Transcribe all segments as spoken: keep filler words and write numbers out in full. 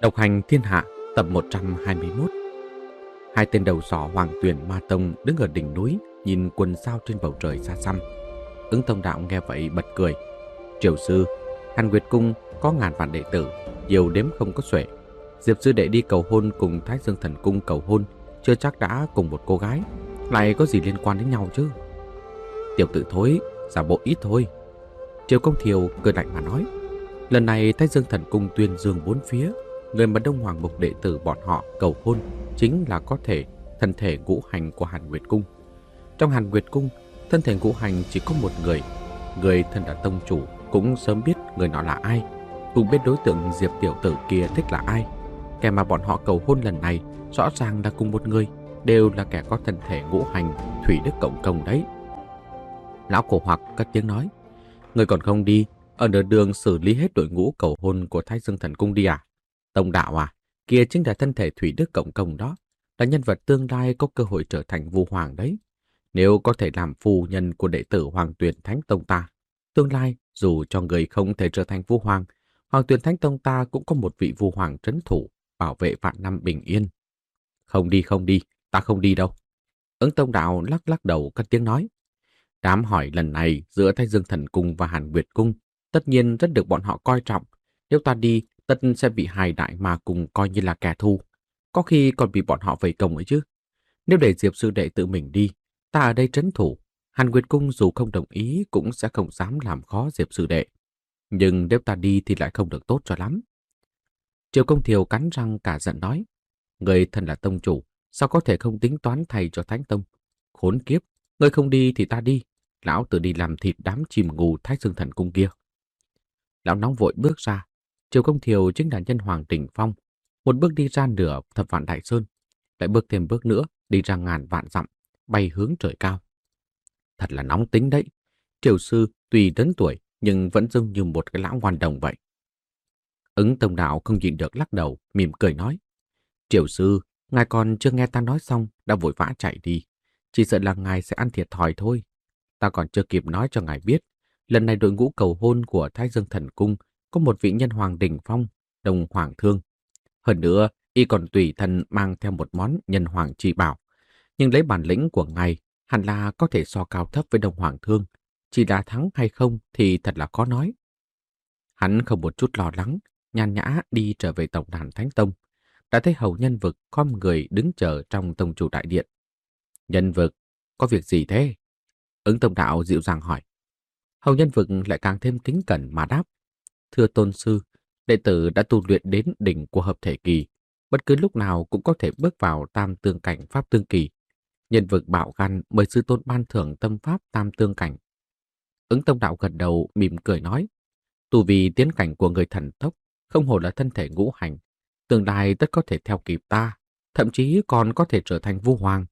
Độc hành thiên hạ tập một trăm hai mươi mốt. Hai tên đầu sỏ Hoàng Tuyền Ma Tông đứng ở đỉnh núi, nhìn quần sao trên bầu trời xa xăm. Ứng Tông Đạo nghe vậy bật cười. Triều sư, Hàn Nguyệt Cung có ngàn vạn đệ tử, nhiều đếm không có xuể. Diệp sư đệ đi cầu hôn cùng Thái Dương Thần Cung cầu hôn, chưa chắc đã cùng một cô gái, lại có gì liên quan đến nhau chứ? Tiểu tử thối, giả bộ ít thôi. Triều Công Thiều cười lạnh mà nói. Lần này Thái Dương Thần Cung tuyên dương bốn phía, người mà Đông Hoàng Mục đệ tử bọn họ cầu hôn chính là có thể thân thể ngũ hành của Hàn Nguyệt Cung. Trong Hàn Nguyệt Cung, thân thể ngũ hành chỉ có một người. Người thân là tông chủ cũng sớm biết người nọ là ai, cũng biết đối tượng Diệp tiểu tử kia thích là ai. Kẻ mà bọn họ cầu hôn lần này rõ ràng là cùng một người, đều là kẻ có thân thể ngũ hành thủy đức cộng công đấy. Lão Cổ Hoặc cất tiếng nói. Người còn không đi, ở nửa đường xử lý hết đội ngũ cầu hôn của Thái Dương Thần Cung đi à? Tông Đạo à, kia chính là thân thể thủy đức cộng công đó, là nhân vật tương lai có cơ hội trở thành vua hoàng đấy. Nếu có thể làm phu nhân của đệ tử Hoàng Tuyền Thánh Tông ta, tương lai dù cho người không thể trở thành vua hoàng, Hoàng Tuyền Thánh Tông ta cũng có một vị vua hoàng trấn thủ, bảo vệ vạn năm bình yên. Không đi không đi, ta không đi đâu. Ứng Tông Đạo lắc lắc đầu cất tiếng nói. Đám hỏi lần này giữa Thái Dương Thần Cung và Hàn Nguyệt Cung tất nhiên rất được bọn họ coi trọng. Nếu ta đi, tất sẽ bị hai đại ma cùng coi như là kẻ thù. Có khi còn bị bọn họ vây công ấy chứ. Nếu để Diệp sư đệ tự mình đi, ta ở đây trấn thủ. Hàn Nguyệt Cung dù không đồng ý cũng sẽ không dám làm khó Diệp sư đệ. Nhưng nếu ta đi thì lại không được tốt cho lắm. Triều Công Thiều cắn răng cả giận nói. Người thân là tông chủ, sao có thể không tính toán thay cho Thánh Tông? Khốn kiếp, người không đi thì ta đi. Lão tự đi làm thịt đám chim ngù Thái Dương Thần Cung kia. Lão nóng vội bước ra. Triều Công Thiều chính là nhân hoàng đỉnh phong. Một bước đi ra nửa thập vạn đại sơn, lại bước thêm bước nữa đi ra ngàn vạn dặm, bay hướng trời cao. Thật là nóng tính đấy. Triều sư tuy lớn tuổi nhưng vẫn giống như một cái lão ngoan đồng vậy. Ứng Tông Đạo không nhịn được lắc đầu, mỉm cười nói. Triều sư, ngài còn chưa nghe ta nói xong đã vội vã chạy đi. Chỉ sợ là ngài sẽ ăn thiệt thòi thôi. Ta còn chưa kịp nói cho ngài biết, lần này đội ngũ cầu hôn của Thái Dương Thần Cung có một vị nhân hoàng đỉnh phong, Đông Hoàng Thương. Hơn nữa, y còn tùy thân mang theo một món nhân hoàng chi bảo. Nhưng lấy bản lĩnh của ngài, hẳn là có thể so cao thấp với Đông Hoàng Thương. Chỉ là thắng hay không thì thật là khó nói. Hắn không một chút lo lắng, nhàn nhã đi trở về tổng đàn Thánh Tông. Đã thấy hầu Nhân Vực khom người đứng chờ trong tông chủ đại điện. Nhân Vực, có việc gì thế? Ứng Tông Đạo dịu dàng hỏi. Hầu Nhân Vực lại càng thêm kính cẩn mà đáp. Thưa tôn sư, đệ tử đã tu luyện đến đỉnh của hợp thể kỳ, bất cứ lúc nào cũng có thể bước vào tam tương cảnh pháp tương kỳ. Nhân Vực bạo gan mời sư tôn ban thưởng tâm pháp tam tương cảnh. Ứng Tông Đạo gật đầu mỉm cười nói. Tu vì tiến cảnh của người thần tốc, không hổ là thân thể ngũ hành, tương lai tất có thể theo kịp ta, thậm chí còn có thể trở thành vua hoàng.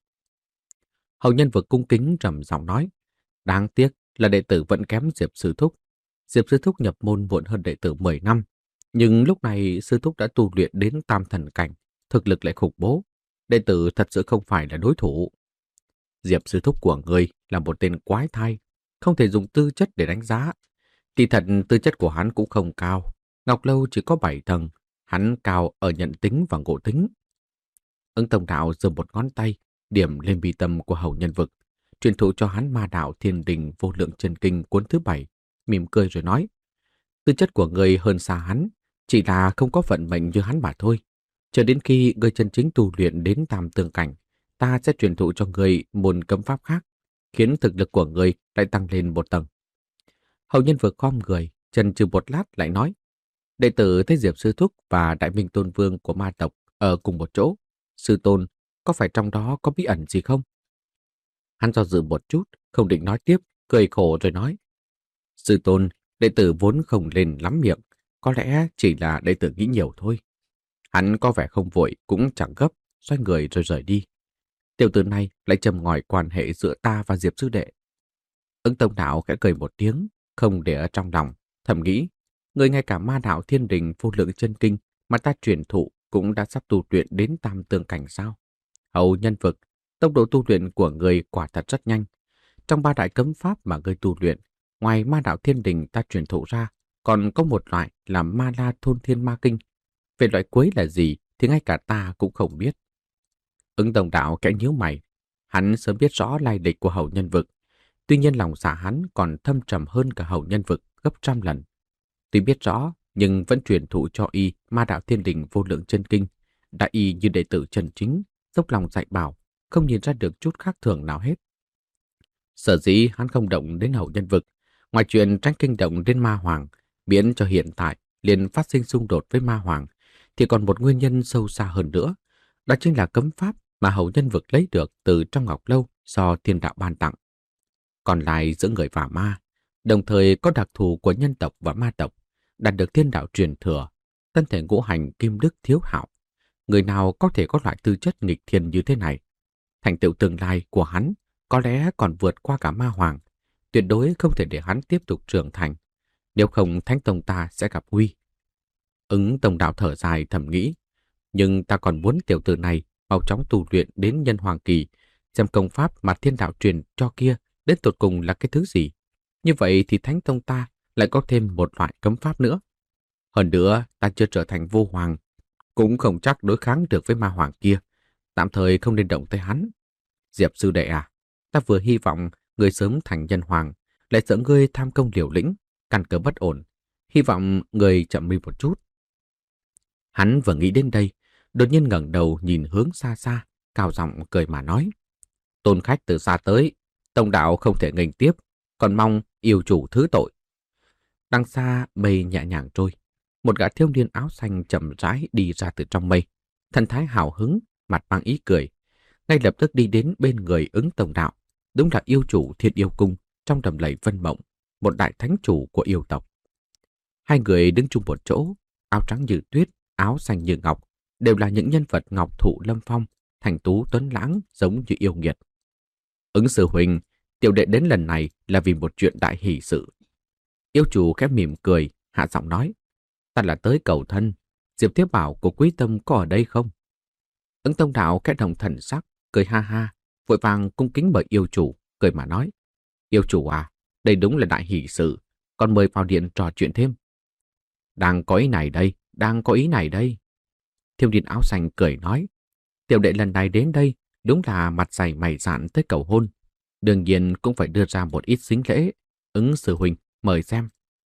Hầu Nhân Vực cung kính trầm giọng nói. Đáng tiếc là đệ tử vẫn kém Diệp sư thúc. Diệp sư thúc nhập môn muộn hơn đệ tử mười năm, nhưng lúc này sư thúc đã tu luyện đến tam thần cảnh, thực lực lại khủng bố. Đệ tử thật sự không phải là đối thủ. Diệp sư thúc của người là một tên quái thai, không thể dùng tư chất để đánh giá. Kỳ thật tư chất của hắn cũng không cao. Ngọc Lâu chỉ có bảy tầng, hắn cao ở nhận tính và ngộ tính. Ứng Tông Đạo giơ một ngón tay, điểm lên bi tâm của Hầu Nhân Vực, truyền thụ cho hắn ma đạo Thiên Đình Vô Lượng Chân Kinh cuốn thứ bảy, mỉm cười rồi nói. Tư chất của người hơn xa hắn, chỉ là không có vận mệnh như hắn mà thôi. Chờ đến khi người chân chính tu luyện đến tam tương cảnh, ta sẽ truyền thụ cho người môn cấm pháp khác, khiến thực lực của người lại tăng lên một tầng. Hầu Nhân Vực khom người, chần chừ một lát lại nói. Đệ tử thấy Diệp sư thúc và Đại Minh Tôn Vương của ma tộc ở cùng một chỗ. Sư tôn, có phải trong đó có bí ẩn gì không? Hắn do dự một chút, không định nói tiếp, cười khổ rồi nói. Sư tôn, đệ tử vốn không lên lắm miệng, có lẽ chỉ là đệ tử nghĩ nhiều thôi. Hắn có vẻ không vội, cũng chẳng gấp, xoay người rồi rời đi. Tiểu tử này lại châm ngòi quan hệ giữa ta và Diệp sư đệ. Ứng Tông Đạo khẽ cười một tiếng, không để ở trong lòng, thầm nghĩ, người ngay cả ma đạo Thiên Đình Vô Lượng Chân Kinh mà ta truyền thụ cũng đã sắp tu luyện đến tam tương cảnh sao? Hầu Nhân Vực, tốc độ tu luyện của người quả thật rất nhanh. Trong ba đại cấm pháp mà người tu luyện, ngoài ma đạo Thiên Đình ta truyền thụ ra, còn có một loại là Ma La Thôn Thiên Ma Kinh. Về loại quấy là gì thì ngay cả ta cũng không biết. Ứng Tông Đạo kẽ nhíu mày. Hắn sớm biết rõ lai lịch của hầu nhân vực. Tuy nhiên lòng dạ hắn còn thâm trầm hơn cả hầu nhân vực gấp trăm lần. Tuy biết rõ, nhưng vẫn truyền thụ cho y ma đạo thiên đình vô lượng chân kinh. Đã y như đệ tử chân chính, dốc lòng dạy bảo, không nhìn ra được chút khác thường nào hết. Sở dĩ hắn không động đến hầu nhân vực, ngoài chuyện tránh kinh động đến ma hoàng, miễn cho hiện tại liền phát sinh xung đột với ma hoàng, thì còn một nguyên nhân sâu xa hơn nữa. Đó chính là cấm pháp mà hầu nhân vực lấy được từ trong ngọc lâu do thiên đạo ban tặng. Còn lại giữa người và ma, đồng thời có đặc thù của nhân tộc và ma tộc, đạt được thiên đạo truyền thừa, thân thể ngũ hành kim đức thiếu hảo. Người nào có thể có loại tư chất nghịch thiên như thế này? Thành tựu tương lai của hắn có lẽ còn vượt qua cả ma hoàng, tuyệt đối không thể để hắn tiếp tục trưởng thành, nếu không Thánh Tông ta sẽ gặp nguy. Ứng Tông Đạo thở dài thầm nghĩ, nhưng ta còn muốn tiểu tử này mau chóng tu luyện đến nhân hoàng kỳ, xem công pháp mà thiên đạo truyền cho kia đến tột cùng là cái thứ gì. Như vậy thì Thánh Tông ta lại có thêm một loại cấm pháp nữa. Hơn nữa, ta chưa trở thành vô hoàng, cũng không chắc đối kháng được với ma hoàng kia. Tạm thời không nên động tới hắn. Diệp sư đệ à, ta vừa hy vọng ngươi sớm thành nhân hoàng, lại sợ ngươi tham công liều lĩnh, căn cơ bất ổn. Hy vọng ngươi chậm đi một chút. Hắn vừa nghĩ đến đây, đột nhiên ngẩng đầu nhìn hướng xa xa, cao giọng cười mà nói. Tôn khách từ xa tới, tông đạo không thể nghênh tiếp, còn mong yêu chủ thứ tội. Đằng xa mây nhẹ nhàng trôi, một gã thiếu niên áo xanh chậm rãi đi ra từ trong mây, thần thái hào hứng, mặt mang ý cười, ngay lập tức đi đến bên người Ứng Tông Đạo. Đúng là yêu chủ Thiên Yêu Cung trong đầm lầy Vân Mộng, một đại thánh chủ của yêu tộc. Hai người đứng chung một chỗ, áo trắng như tuyết, áo xanh như ngọc, đều là những nhân vật ngọc thụ lâm phong, thành tú tuấn lãng giống như yêu nghiệt. Ứng sư huynh, tiểu đệ đến lần này là vì một chuyện đại hỷ sự. Yêu chủ khẽ mỉm cười, hạ giọng nói, ta là tới cầu thân, Diệp Thiếu Bảo của Quý Tông có ở đây không? Ứng Tông Đạo khẽ động thần sắc, cười ha ha, vội vàng cung kính mời yêu chủ, cười mà nói, yêu chủ à, đây đúng là đại hỷ sự, còn mời vào điện trò chuyện thêm. Đang có ý này đây, đang có ý này đây. Thiếu niên áo xanh cười nói, tiểu đệ lần này đến đây đúng là mặt dày mày dạn tới cầu hôn, đương nhiên cũng phải đưa ra một ít sính lễ. Ứng sư huynh, mời xem.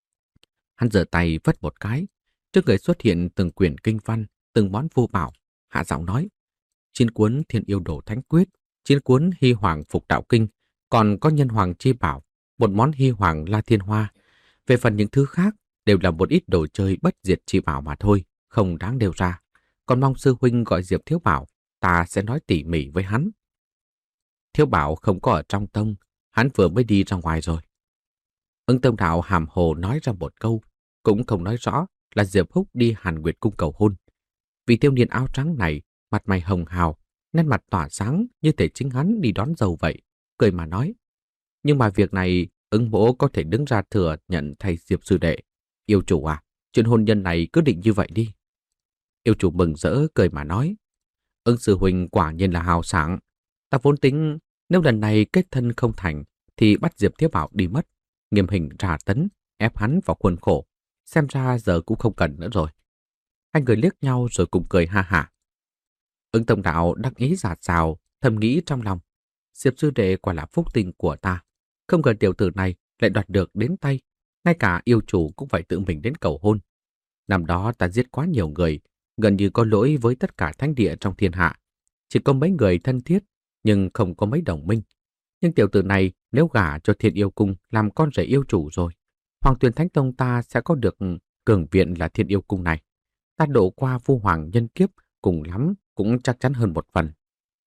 Hắn giơ tay vất một cái, trước người xuất hiện từng quyển kinh văn, từng món vô bảo, hạ giọng nói, chín cuốn Thiên Yêu Đồ Thánh Quyết, chín cuốn Hy Hoàng Phục Đạo Kinh, còn có Nhân Hoàng Chi Bảo, một món Hy Hoàng La Thiên Hoa. Về phần những thứ khác, đều là một ít đồ chơi bất diệt chi bảo mà thôi, không đáng nêu ra. Còn mong sư huynh gọi Diệp Thiếu Bảo, ta sẽ nói tỉ mỉ với hắn. Thiếu Bảo không có ở trong tông, hắn vừa mới đi ra ngoài rồi. Ứng Tông Đạo hàm hồ nói ra một câu, cũng không nói rõ là Diệp Húc đi Hàn Nguyệt Cung cầu hôn. Vì thiếu niên áo trắng này, mặt mày hồng hào, nét mặt tỏa sáng như thể chính hắn đi đón dâu vậy, cười mà nói. Nhưng mà việc này, Ứng mỗ có thể đứng ra thừa nhận thay Diệp sư đệ. Yêu chủ à, chuyện hôn nhân này cứ định như vậy đi. Yêu chủ mừng rỡ cười mà nói, Ứng sư huynh quả nhiên là hào sảng. Ta vốn tính nếu lần này kết thân không thành thì bắt Diệp Thiếu Bảo đi mất, nghiêm hình tra tấn, ép hắn vào khuôn khổ. Xem ra giờ cũng không cần nữa rồi. Hai người liếc nhau rồi cùng cười ha hả. Ứng Tông Đạo đắc ý dạt dào, thầm nghĩ trong lòng, Diệp sư đệ quả là phúc tinh của ta. Không ngờ tiểu tử này lại đoạt được đến tay, ngay cả yêu chủ cũng phải tự mình đến cầu hôn. Năm đó ta giết quá nhiều người, gần như có lỗi với tất cả thánh địa trong thiên hạ. Chỉ có mấy người thân thiết, nhưng không có mấy đồng minh. Nhưng tiểu tử này nếu gả cho Thiên Yêu Cung làm con rể yêu chủ rồi, Hoàng Tuyền Thánh Tông ta sẽ có được cường viện là Thiên Yêu Cung này. Ta độ qua vu hoàng nhân kiếp cùng lắm cũng chắc chắn hơn một phần.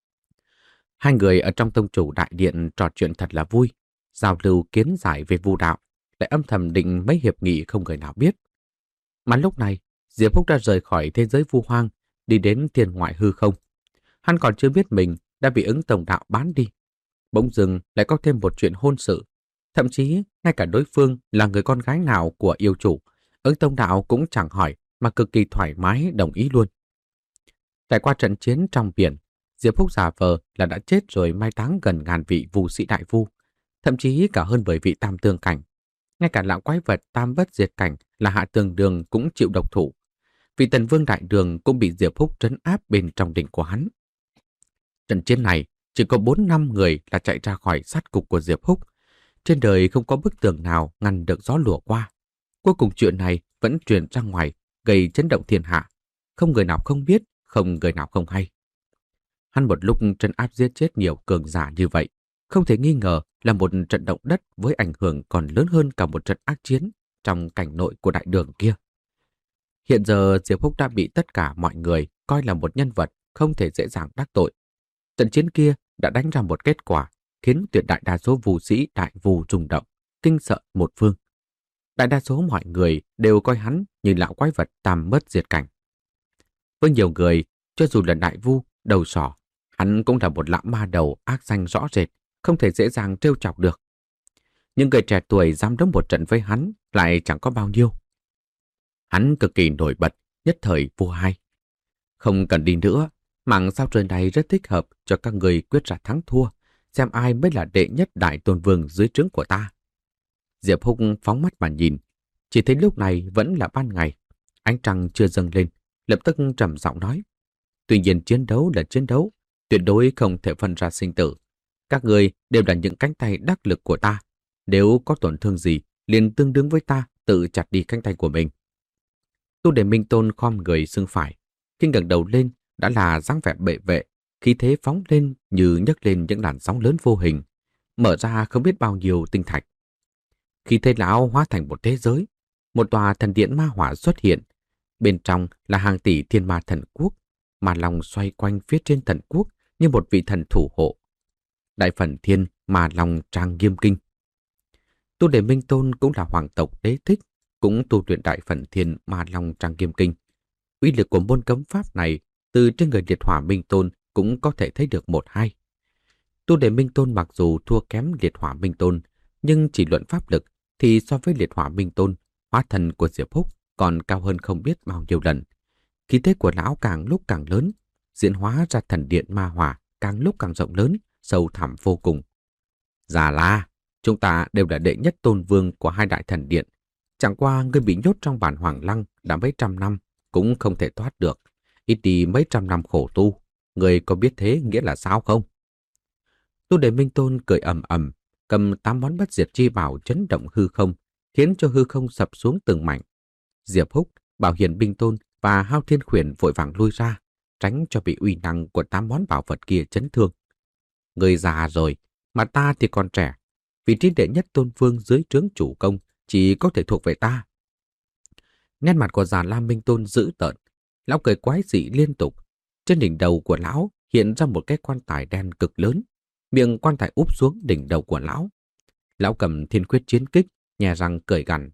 Hai người ở trong tông chủ đại điện trò chuyện thật là vui, giao lưu kiến giải về vu đạo, lại âm thầm định mấy hiệp nghị không người nào biết. Mà lúc này, Diệp Húc đã rời khỏi thế giới vu hoang, đi đến thiên ngoại hư không. Hắn còn chưa biết mình đã bị Ứng Tông Đạo bán đi. Bỗng dưng lại có thêm một chuyện hôn sự. Thậm chí, ngay cả đối phương là người con gái nào của yêu chủ, Ứng Tông Đạo cũng chẳng hỏi mà cực kỳ thoải mái đồng ý luôn. Trải qua trận chiến trong biển, Diệp Húc giả vờ là đã chết rồi mai táng gần ngàn vị vu sĩ đại vu, thậm chí cả hơn mười vị tam tương cảnh. Ngay cả lão quái vật tam bất diệt cảnh là Hạ Tường Đường cũng chịu độc thủ. vị Tần Vương Đại Đường cũng bị Diệp Húc trấn áp bên trong đỉnh của hắn. Trận chiến này chỉ có bốn năm người là chạy ra khỏi sát cục của Diệp Húc. Trên đời không có bức tường nào ngăn được gió lùa qua. Cuối cùng chuyện này vẫn truyền ra ngoài, gây chấn động thiên hạ. Không người nào không biết, không người nào không hay. Hắn một lúc trấn áp giết chết nhiều cường giả như vậy, không thể nghi ngờ là một trận động đất với ảnh hưởng còn lớn hơn cả một trận ác chiến trong cảnh nội của đại đường kia. Hiện giờ Diệp Húc đã bị tất cả mọi người coi là một nhân vật không thể dễ dàng đắc tội. Trận chiến kia đã đánh ra một kết quả khiến tuyệt đại đa số vũ sĩ đại vù rung động, kinh sợ một phương. Đại đa số mọi người đều coi hắn như lão quái vật tam mất diệt cảnh. Với nhiều người, cho dù là đại vu, đầu sỏ, hắn cũng là một lão ma đầu ác danh rõ rệt, không thể dễ dàng trêu chọc được. Nhưng người trẻ tuổi dám đấu một trận với hắn lại chẳng có bao nhiêu. Hắn cực kỳ nổi bật, nhất thời vô hai. Không cần đi nữa, mảng sao trời này rất thích hợp cho các người quyết ra thắng thua, xem ai mới là đệ nhất đại tôn vương dưới trướng của ta. Diệp Húc phóng mắt mà nhìn, chỉ thấy lúc này vẫn là ban ngày, ánh trăng chưa dâng lên, lập tức trầm giọng nói. Tuy nhiên chiến đấu là chiến đấu, tuyệt đối không thể phân ra sinh tử. Các người đều là những cánh tay đắc lực của ta. Nếu có tổn thương gì, liền tương đương với ta tự chặt đi cánh tay của mình. Tu Đề Minh Tôn khom người xương phải, khi ngẩng đầu lên đã là dáng vẻ bệ vệ, khí thế phóng lên như nhấc lên những làn sóng lớn vô hình, mở ra không biết bao nhiêu tinh thạch. Khi thế lão hóa thành một thế giới, một tòa thần điện ma hỏa xuất hiện, bên trong là hàng tỷ thiên ma thần quốc, mà lòng xoay quanh phía trên thần quốc như một vị thần thủ hộ. Đại Phần Thiên mà lòng trang nghiêm kinh. Tu Đề Minh Tôn cũng là hoàng tộc đế thích, cũng tu luyện Đại Phần Thiên mà lòng trang nghiêm kinh. Uy lực của môn cấm pháp này từ trên người Liệt Hỏa Minh Tôn cũng có thể thấy được một hai. Tu Đề Minh Tôn mặc dù thua kém Liệt Hỏa Minh Tôn, nhưng chỉ luận pháp lực thì so với Liệt Hỏa Minh Tôn, hóa thần của Diệp Húc còn cao hơn không biết bao nhiêu lần. Khí thế của lão càng lúc càng lớn, diễn hóa ra thần điện ma hỏa càng lúc càng rộng lớn, sâu thẳm vô cùng. Già La, chúng ta đều là đệ nhất tôn vương của hai đại thần điện. Chẳng qua ngươi bị nhốt trong bản Hoàng Lăng đã mấy trăm năm, cũng không thể thoát được. Ít đi mấy trăm năm khổ tu, ngươi có biết thế nghĩa là sao không? Tu Đề Minh Tôn cười ầm ầm, cầm tám món bất diệt chi bảo chấn động hư không, khiến cho hư không sập xuống từng mảnh. Diệp Húc, Bảo Hiền Minh Tôn và Hao Thiên Khuyển vội vàng lui ra, tránh cho bị uy năng của tám món bảo vật kia chấn thương. Người già rồi, mà ta thì còn trẻ. Vị trí đệ nhất tôn vương dưới trướng chủ công chỉ có thể thuộc về ta. Nét mặt của già Lam Minh Tôn dữ tợn, lão cười quái dị liên tục. Trên đỉnh đầu của lão hiện ra một cái quan tài đen cực lớn, miệng quan tài úp xuống đỉnh đầu của lão. Lão cầm thiên quyết chiến kích, nhè răng cười gằn.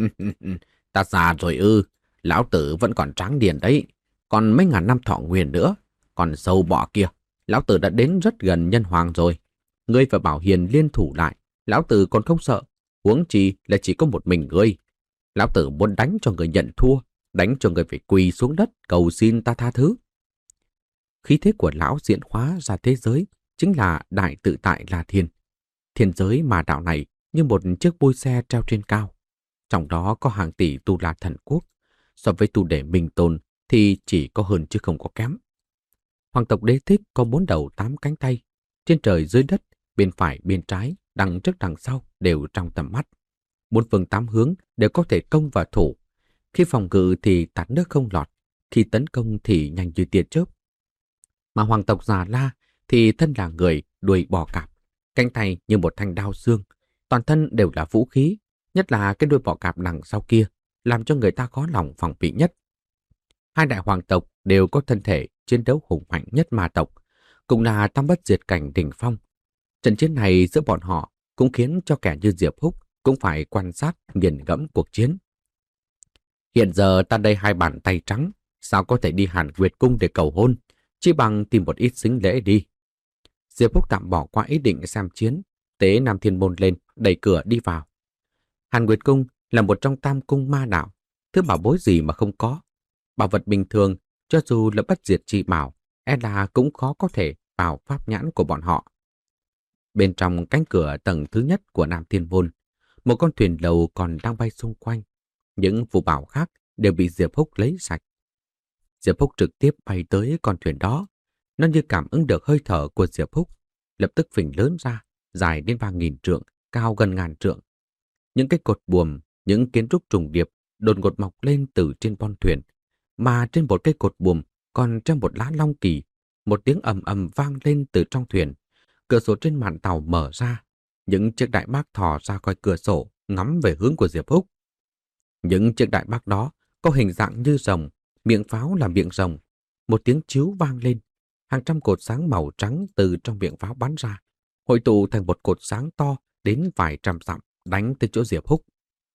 Ta già rồi ư, lão tử vẫn còn tráng điền đấy, còn mấy ngàn năm thọ nguyên nữa. Còn sâu bọ kia, lão tử đã đến rất gần nhân hoàng rồi. Ngươi và Bảo Hiền liên thủ lại, lão tử còn không sợ, huống chi là chỉ có một mình ngươi. Lão tử muốn đánh cho người nhận thua, đánh cho người phải quỳ xuống đất cầu xin ta tha thứ. Khí thế của lão diễn hóa ra thế giới chính là đại tự tại La Thiên. Thiên giới mà đạo này như một chiếc bôi xe treo trên cao. Trong đó có hàng tỷ tu la thần quốc. So với Tu Đề Minh Tôn thì chỉ có hơn chứ không có kém. Hoàng tộc đế thích có bốn đầu tám cánh tay. Trên trời dưới đất, bên phải bên trái, đằng trước đằng sau đều trong tầm mắt. Bốn phương tám hướng đều có thể công và thủ. Khi phòng ngự thì tạt nước không lọt, khi tấn công thì nhanh như tia chớp. Mà hoàng tộc Già La thì thân là người, đuôi bò cạp, cánh tay như một thanh đao xương, toàn thân đều là vũ khí, nhất là cái đuôi bò cạp đằng sau kia, làm cho người ta khó lòng phòng bị nhất. Hai đại hoàng tộc đều có thân thể chiến đấu hùng mạnh nhất ma tộc, cũng là tam bất diệt cảnh đỉnh phong. Trận chiến này giữa bọn họ cũng khiến cho kẻ như Diệp Húc cũng phải quan sát nghiền ngẫm cuộc chiến. Hiện giờ ta đây hai bàn tay trắng, sao có thể đi Hàn Nguyệt Cung để cầu hôn, chỉ bằng tìm một ít xính lễ đi. Diệp Húc tạm bỏ qua ý định xem chiến, tế Nam Thiên Môn lên, đẩy cửa đi vào. Hàn Nguyệt Cung là một trong tam cung ma đạo, thứ bảo bối gì mà không có. Bảo vật bình thường, cho dù là bất diệt chi bảo, e là cũng khó có thể vào pháp nhãn của bọn họ. Bên trong cánh cửa tầng thứ nhất của Nam Thiên Môn, một con thuyền lầu còn đang bay xung quanh. Những phù bảo khác đều bị Diệp Húc lấy sạch, Diệp Húc trực tiếp bay tới con thuyền đó. Nó như cảm ứng được hơi thở của Diệp Húc, lập tức phình lớn ra, dài đến ba nghìn trượng, cao gần ngàn trượng. Những cái cột buồm, những kiến trúc trùng điệp đột ngột mọc lên từ trên con thuyền, mà trên một cây cột buồm còn treo một lá long kỳ. Một tiếng ầm ầm vang lên từ trong thuyền. Cửa sổ trên mạn tàu mở ra, những chiếc đại bác thò ra khỏi cửa sổ, ngắm về hướng của Diệp Húc. Những chiếc đại bác đó có hình dạng như rồng, miệng pháo là miệng rồng. Một tiếng chiếu vang lên, hàng trăm cột sáng màu trắng từ trong miệng pháo bắn ra, hội tụ thành một cột sáng to đến vài trăm dặm, đánh tới chỗ Diệp Húc.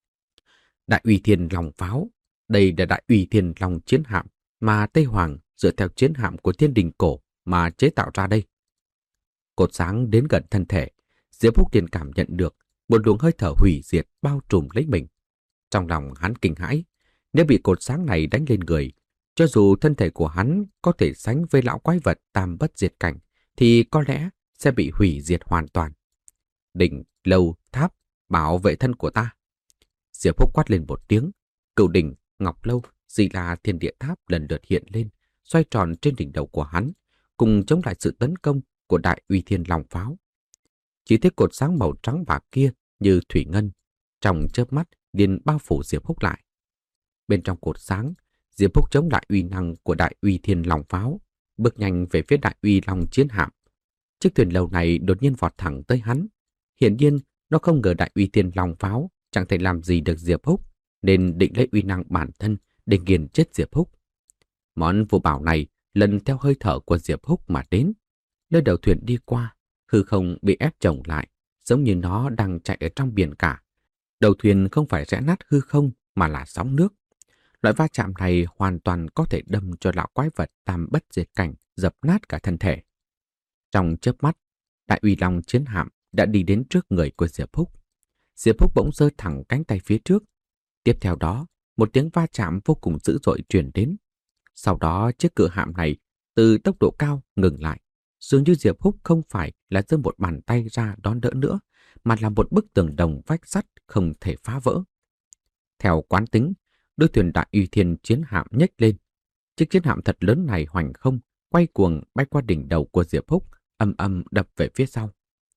Đại uy thiên long pháo, đây là đại uy thiên long chiến hạm mà Tây Hoàng dựa theo chiến hạm của thiên đình cổ mà chế tạo ra đây. Cột sáng đến gần thân thể, Diệp Húc liền cảm nhận được một luồng hơi thở hủy diệt bao trùm lấy mình. Trong lòng hắn kinh hãi, nếu bị cột sáng này đánh lên người, cho dù thân thể của hắn có thể sánh với lão quái vật tam bất diệt cảnh, thì có lẽ sẽ bị hủy diệt hoàn toàn. Đỉnh, lâu, tháp, bảo vệ thân của ta. Diệp Húc quát lên một tiếng, cửu đỉnh, ngọc lâu, Di La Thiên Địa Tháp lần lượt hiện lên, xoay tròn trên đỉnh đầu của hắn, cùng chống lại sự tấn công của đại uy thiên long pháo. Chỉ thấy cột sáng màu trắng bạc kia như thủy ngân, trong chớp mắt liền bao phủ Diệp Húc lại. Bên trong cột sáng, Diệp Húc chống lại uy năng của đại uy thiên long pháo, bước nhanh về phía đại uy long chiến hạm. Chiếc thuyền lâu này đột nhiên vọt thẳng tới hắn. Hiển nhiên, nó không ngờ đại uy thiên long pháo chẳng thể làm gì được Diệp Húc, nên định lấy uy năng bản thân để nghiền chết Diệp Húc. Món vô bảo này lần theo hơi thở của Diệp Húc mà đến. Nơi đầu thuyền đi qua, hư không bị ép chồng lại, giống như nó đang chạy ở trong biển cả. Đầu thuyền không phải rẽ nát hư không mà là sóng nước. Loại va chạm này hoàn toàn có thể đâm cho lão quái vật tam bất diệt cảnh dập nát cả thân thể. Trong chớp mắt, đại uy long chiến hạm đã đi đến trước người của Diệp Húc. Diệp Húc bỗng giơ thẳng cánh tay phía trước. Tiếp theo đó, một tiếng va chạm vô cùng dữ dội truyền đến. Sau đó, chiếc cự hạm này từ tốc độ cao ngừng lại. Dường như Diệp Húc không phải là giơ một bàn tay ra đón đỡ nữa, mà là một bức tường đồng vách sắt không thể phá vỡ. Theo quán tính, đôi thuyền đại uy thiên chiến hạm nhếch lên. Chiếc chiến hạm thật lớn này hoành không, quay cuồng bay qua đỉnh đầu của Diệp Húc, âm âm đập về phía sau.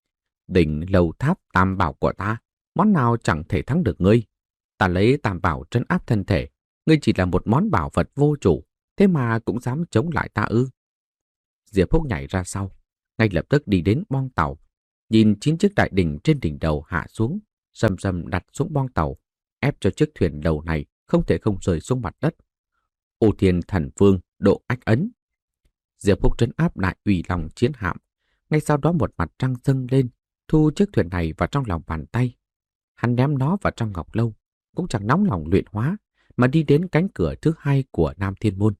Đỉnh lầu tháp tam bảo của ta, món nào chẳng thể thắng được ngươi. Ta lấy tam bảo trấn áp thân thể, ngươi chỉ là một món bảo vật vô chủ, thế mà cũng dám chống lại ta ư? Diệp Húc nhảy ra sau, ngay lập tức đi đến boong tàu, nhìn chín chiếc đại đỉnh trên đỉnh đầu hạ xuống, sầm sầm đặt xuống boong tàu, ép cho chiếc thuyền đầu này không thể không rơi xuống mặt đất. Ô Thiên Thần Vương độ ách ấn. Diệp Húc trấn áp đại uy long chiến hạm, ngay sau đó một mặt trăng dâng lên, thu chiếc thuyền này vào trong lòng bàn tay. Hắn ném nó vào trong ngọc lâu, cũng chẳng nóng lòng luyện hóa, mà đi đến cánh cửa thứ hai của Nam Thiên Môn.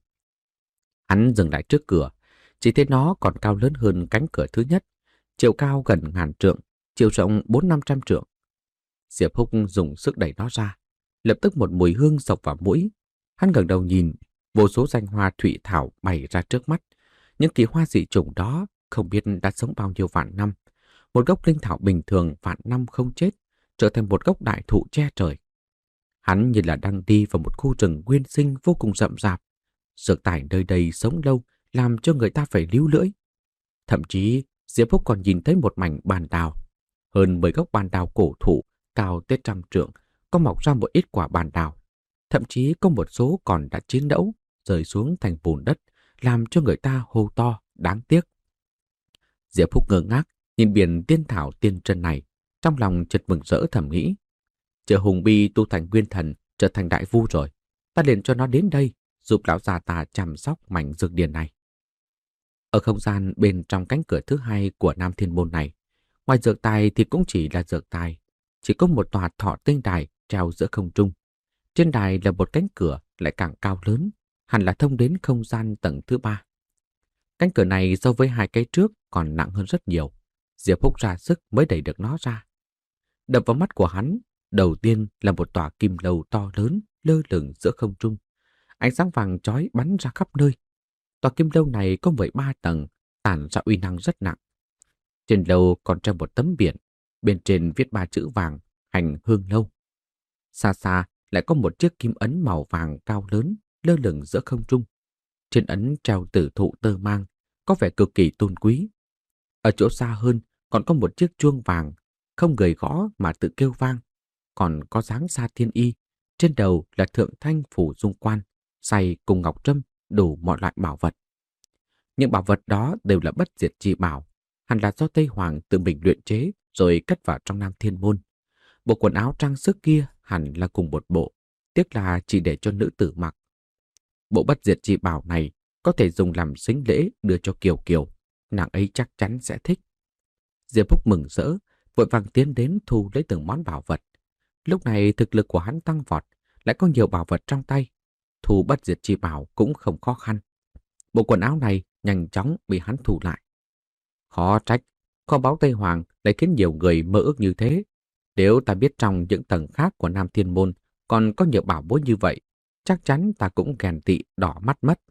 Hắn dừng lại trước cửa, chỉ thấy nó còn cao lớn hơn cánh cửa thứ nhất, chiều cao gần ngàn trượng, chiều rộng bốn năm trăm trượng. Diệp Húc dùng sức đẩy nó ra, lập tức một mùi hương sộc vào mũi. Hắn ngẩng đầu nhìn, vô số danh hoa thủy thảo bày ra trước mắt. Những kỳ hoa dị chủng đó không biết đã sống bao nhiêu vạn năm. Một gốc linh thảo bình thường vạn năm không chết, trở thành một gốc đại thụ che trời. Hắn như là đang đi vào một khu rừng nguyên sinh vô cùng rậm rạp. Dược tài nơi đây sống lâu, làm cho người ta phải líu lưỡi. Thậm chí, Diệp Húc còn nhìn thấy một mảnh bàn đào. Hơn mười gốc bàn đào cổ thụ, cao tới trăm trượng, có mọc ra một ít quả bàn đào. Thậm chí có một số còn đã chín đẫu, rơi xuống thành bùn đất, làm cho người ta hô to, đáng tiếc. Diệp Húc ngơ ngác, nhìn biển tiên thảo tiên trân này, trong lòng chợt mừng rỡ thầm nghĩ. Chờ Hùng Bi tu thành nguyên thần, trở thành đại vu rồi, ta liền cho nó đến đây, giúp lão già ta chăm sóc mảnh dược điển này. Ở không gian bên trong cánh cửa thứ hai của Nam Thiên Môn này, ngoài dược tài thì cũng chỉ là dược tài, chỉ có một tòa thọ tinh đài treo giữa không trung. Trên đài là một cánh cửa lại càng cao lớn, hẳn là thông đến không gian tầng thứ ba. Cánh cửa này so với hai cái trước còn nặng hơn rất nhiều. Diệp Húc ra sức mới đẩy được nó ra. Đập vào mắt của hắn, đầu tiên là một tòa kim lầu to lớn lơ lửng giữa không trung. Ánh sáng vàng chói bắn ra khắp nơi. Tòa kim lâu này có mười ba tầng, tản ra uy năng rất nặng. Trên lầu còn treo một tấm biển, bên trên viết ba chữ vàng, Hành Hương Lâu. Xa xa lại có một chiếc kim ấn màu vàng cao lớn lơ lửng giữa không trung. trên ấn treo tử thụ tơ mang, có vẻ cực kỳ tôn quý. Ở chỗ xa hơn còn có một chiếc chuông vàng, không người gõ mà tự kêu vang, còn có dáng sa thiên y, trên đầu là thượng thanh phủ dung quan, xay cùng ngọc trâm, đủ mọi loại bảo vật. Những bảo vật đó đều là bất diệt chi bảo, hẳn là do Tây Hoàng tự mình luyện chế rồi cất vào trong Nam Thiên Môn. Bộ quần áo trang sức kia hẳn là cùng một bộ, tiếc là chỉ để cho nữ tử mặc. Bộ bất diệt chi bảo này có thể dùng làm sính lễ đưa cho Kiều Kiều, nàng ấy chắc chắn sẽ thích. Diệp Phúc mừng rỡ, vội vàng tiến đến thu lấy từng món bảo vật. Lúc này thực lực của hắn tăng vọt, lại có nhiều bảo vật trong tay. Thu bất diệt chi bảo cũng không khó khăn. Bộ quần áo này nhanh chóng bị hắn thu lại. Khó trách, kho báu Tây Hoàng lại khiến nhiều người mơ ước như thế. Nếu ta biết trong những tầng khác của Nam Thiên Môn còn có nhiều bảo bối như vậy, chắc chắn ta cũng ghen tị đỏ mắt mất.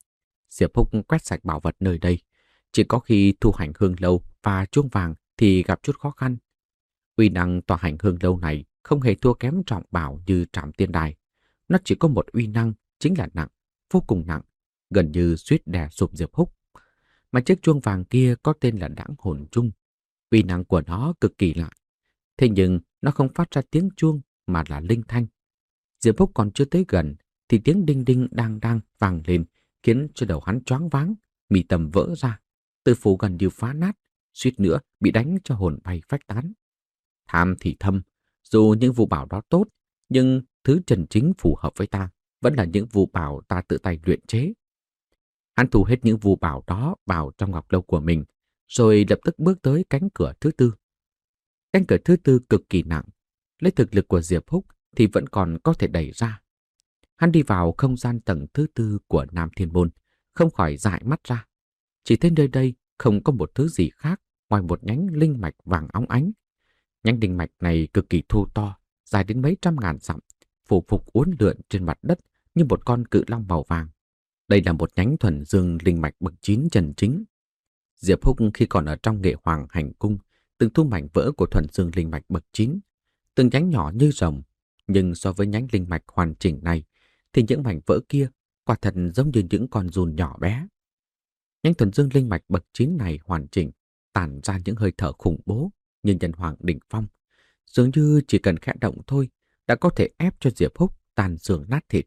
Diệp Phúc quét sạch bảo vật nơi đây. Chỉ có khi thu hành hương lâu và chuông vàng thì gặp chút khó khăn. Uy năng tòa hành hương lâu này không hề thua kém trọng bảo như Trảm Tiên Đài. Nó chỉ có một uy năng, chính là nặng, vô cùng nặng, gần như suýt đè sụp Diệp Phúc. Mà chiếc chuông vàng kia có tên là Đãng Hồn Trung. Uy năng của nó cực kỳ lạ. Thế nhưng nó không phát ra tiếng chuông mà là linh thanh. Diệp Phúc còn chưa tới gần thì tiếng đinh đinh đang đang vang lên, khiến cho đầu hắn choáng váng, mi tâm vỡ ra, tư phủ gần như phá nát, suýt nữa bị đánh cho hồn bay phách tán. Tham thì thâm, dù những vụ bảo đó tốt, nhưng thứ chân chính phù hợp với ta vẫn là những vụ bảo ta tự tay luyện chế. Hắn thu hết những vụ bảo đó vào trong ngọc lâu của mình, rồi lập tức bước tới cánh cửa thứ tư. Cánh cửa thứ tư cực kỳ nặng, lấy thực lực của Diệp Phúc thì vẫn còn có thể đẩy ra. Hắn đi vào không gian tầng thứ tư của Nam Thiên Môn, không khỏi dại mắt ra. Chỉ thấy nơi đây không có một thứ gì khác ngoài một nhánh linh mạch vàng óng ánh. Nhánh linh mạch này cực kỳ thô to, dài đến mấy trăm ngàn dặm, phủ phục uốn lượn trên mặt đất như một con cự long màu vàng. Đây là một nhánh thuần dương linh mạch bậc chín chân chính. Diệp Phúc khi còn ở trong Nghệ Hoàng hành cung, từng thu mảnh vỡ của thuần dương linh mạch bậc chín, từng nhánh nhỏ như rồng, nhưng so với nhánh linh mạch hoàn chỉnh này, thì những mảnh vỡ kia quả thật giống như những con giun nhỏ bé. Nhánh thuần dương linh mạch bậc chín này hoàn chỉnh, tản ra những hơi thở khủng bố như nhân hoàng đỉnh phong, dường như chỉ cần khẽ động thôi đã có thể ép cho Diệp Phúc tàn xương nát thịt.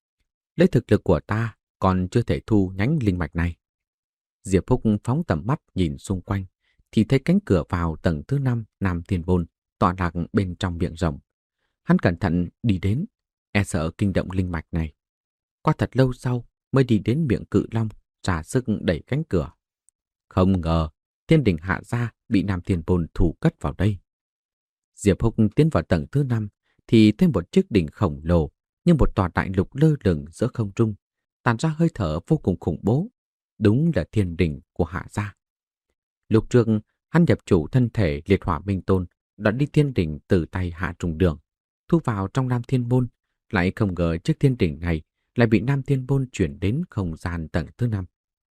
Lấy thực lực của ta còn chưa thể thu nhánh linh mạch này. Diệp Phúc phóng tầm mắt nhìn xung quanh, thì thấy cánh cửa vào tầng thứ năm Nam Thiên Môn tọa lạc bên trong miệng rồng. Hắn cẩn thận đi đến, e sợ kinh động linh mạch này. Qua thật lâu sau mới đi đến miệng cự long, trả sức đẩy cánh cửa. Không ngờ thiên đình hạ gia bị Nam Thiên Môn thủ cất vào đây. Diệp Phúc tiến vào tầng thứ năm thì thấy một chiếc đỉnh khổng lồ như một tòa đại lục lơ lửng giữa không trung, tản ra hơi thở vô cùng khủng bố. Đúng là thiên đình của Hạ gia. Lúc trước hắn nhập chủ thân thể Liệt Hỏa Minh Tôn đã đi thiên đình từ tay Hạ Trùng Đường, thu vào trong Nam Thiên Môn, lại không ngờ chiếc thiên đình này lại bị Nam Thiên Môn chuyển đến không gian tầng thứ năm.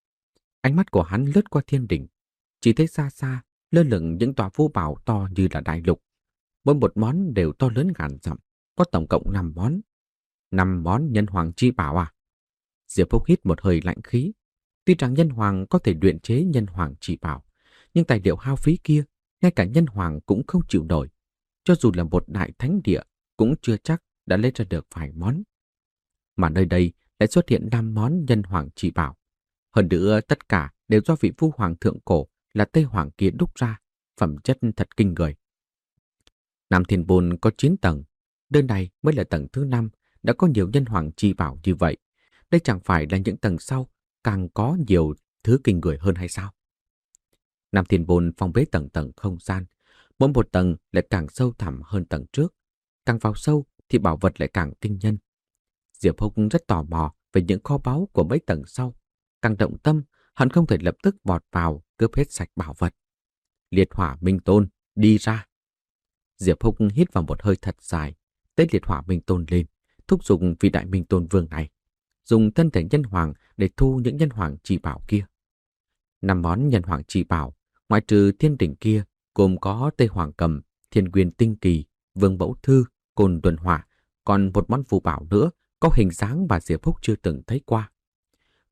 Ánh mắt của hắn lướt qua thiên đình, chỉ thấy xa xa lơ lửng những tòa vũ bảo to như là đại lục. Mỗi một món đều to lớn ngàn dặm, có tổng cộng năm món. Năm món nhân hoàng chi bảo à? Diệp Phúc hít một hơi lạnh khí. Tuy rằng nhân hoàng có thể luyện chế nhân hoàng chi bảo, nhưng tài liệu hao phí kia, ngay cả nhân hoàng cũng không chịu nổi. Cho dù là một đại thánh địa, cũng chưa chắc đã lấy ra được vài món. Mà nơi đây lại xuất hiện năm món nhân hoàng chi bảo. Hơn nữa tất cả đều do vị phu hoàng thượng cổ là Tây Hoàng kia đúc ra, phẩm chất thật kinh người. Nam Thiên Môn có chín tầng, nơi này mới là tầng thứ năm, đã có nhiều nhân hoàng chi bảo như vậy. Đây chẳng phải là những tầng sau càng có nhiều thứ kinh người hơn hay sao? Nam Thiên Môn phong bế tầng tầng không gian, mỗi một tầng lại càng sâu thẳm hơn tầng trước. Càng vào sâu thì bảo vật lại càng kinh nhân. Diệp Phúc rất tò mò về những kho báu của mấy tầng sau. Càng động tâm, hắn không thể lập tức vọt vào cướp hết sạch bảo vật. Liệt Hỏa Minh Tôn, đi ra! Diệp Phúc hít vào một hơi thật dài, tế Liệt Hỏa Minh Tôn lên, thúc giục vị đại Minh Tôn Vương này, dùng thân thể nhân hoàng để thu những nhân hoàng chi bảo kia. Năm món nhân hoàng chi bảo, ngoại trừ thiên đỉnh kia, gồm có Tây Hoàng Cầm, Thiên Quyền Tinh Kỳ, Vương Mẫu Thư, Côn Tuần Hỏa, còn một món phù bảo nữa có hình dáng mà Diệp Phúc chưa từng thấy qua.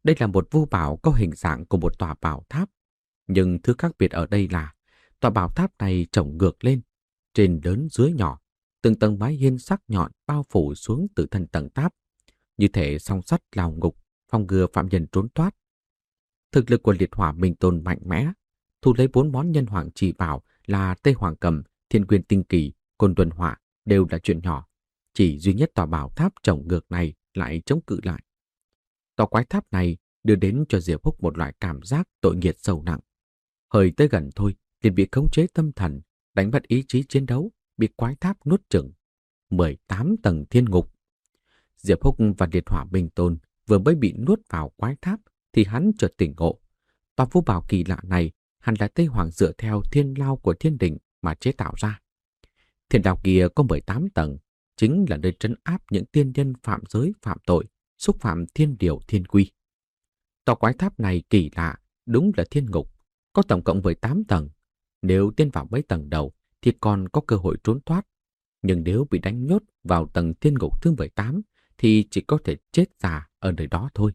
Đây là một vu bảo có hình dạng của một tòa bảo tháp, nhưng thứ khác biệt ở đây là tòa bảo tháp này chổng ngược lên, trên lớn dưới nhỏ, từng tầng mái hiên sắc nhọn bao phủ xuống từ thân tầng tháp, như thể song sắt lao ngục, phòng ngừa phạm nhân trốn thoát. Thực lực của liệt hỏa minh tôn mạnh mẽ, thu lấy bốn món nhân hoàng chỉ bảo là Tây Hoàng Cầm, Thiên Quyền Tinh Kỳ, Côn Tuần Hỏa đều là chuyện nhỏ. Chỉ duy nhất tòa bảo tháp chổng ngược này lại chống cự lại. Tòa quái tháp này đưa đến cho Diệp Húc một loại cảm giác tội nghiệp sâu nặng. Hơi tới gần thôi, liền bị khống chế tâm thần, đánh mất ý chí chiến đấu, bị quái tháp nuốt chửng. mười tám tầng thiên ngục. Diệp Húc và liệt hỏa minh tôn vừa mới bị nuốt vào quái tháp thì hắn chợt tỉnh ngộ. Tòa vũ bảo kỳ lạ này hẳn là Tây Hoàng dựa theo thiên lao của thiên đình mà chế tạo ra. Thiên lao kia có mười tám tầng, chính là nơi trấn áp những tiên nhân phạm giới phạm tội, xúc phạm thiên điều thiên quy. Tòa quái tháp này kỳ lạ, đúng là thiên ngục, có tổng cộng mười tám tầng. Nếu tiến vào mấy tầng đầu thì còn có cơ hội trốn thoát. Nhưng nếu bị đánh nhốt vào tầng thiên ngục thứ mười tám thì chỉ có thể chết già ở nơi đó thôi.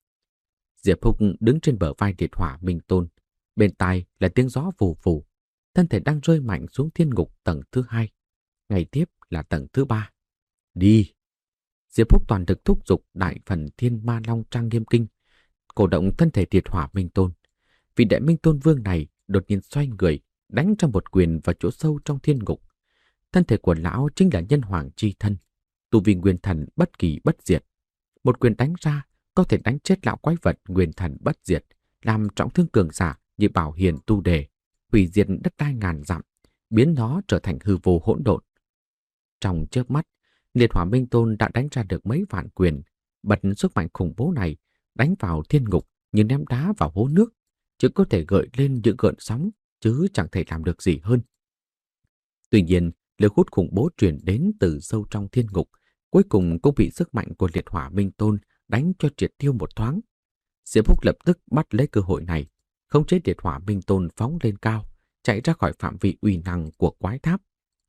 Diệp Húc đứng trên bờ vai liệt hỏa minh tôn, bên tai là tiếng gió vù vù, thân thể đang rơi mạnh xuống thiên ngục tầng thứ hai, ngày tiếp là tầng thứ ba. Đi! Diệp Húc toàn lực thúc giục đại phần Thiên Ma Long Trang Nghiêm Kinh, cổ động thân thể liệt hỏa minh tôn. Vị đại minh tôn vương này đột nhiên xoay người, đánh trong một quyền vào chỗ sâu trong thiên ngục. Thân thể của lão chính là nhân hoàng chi thân, tu vi nguyên thần bất kỳ bất diệt. Một quyền đánh ra có thể đánh chết lão quái vật nguyên thần bất diệt, làm trọng thương cường giả như Bảo Hiền Tu Đề, hủy diệt đất đai ngàn dặm, biến nó trở thành hư vô hỗn độn. Trong chớp mắt, liệt hỏa minh tôn đã đánh ra được mấy vạn quyền, bật sức mạnh khủng bố này đánh vào thiên ngục như ném đá vào hố nước, chỉ có thể gợi lên những gợn sóng, chứ chẳng thể làm được gì hơn. Tuy nhiên, lực hút khủng bố truyền đến từ sâu trong thiên ngục, cuối cùng cũng bị sức mạnh của liệt hỏa minh tôn đánh cho triệt tiêu một thoáng. Diệp Húc lập tức bắt lấy cơ hội này, khống chế liệt hỏa minh tôn phóng lên cao, chạy ra khỏi phạm vi uy năng của quái tháp.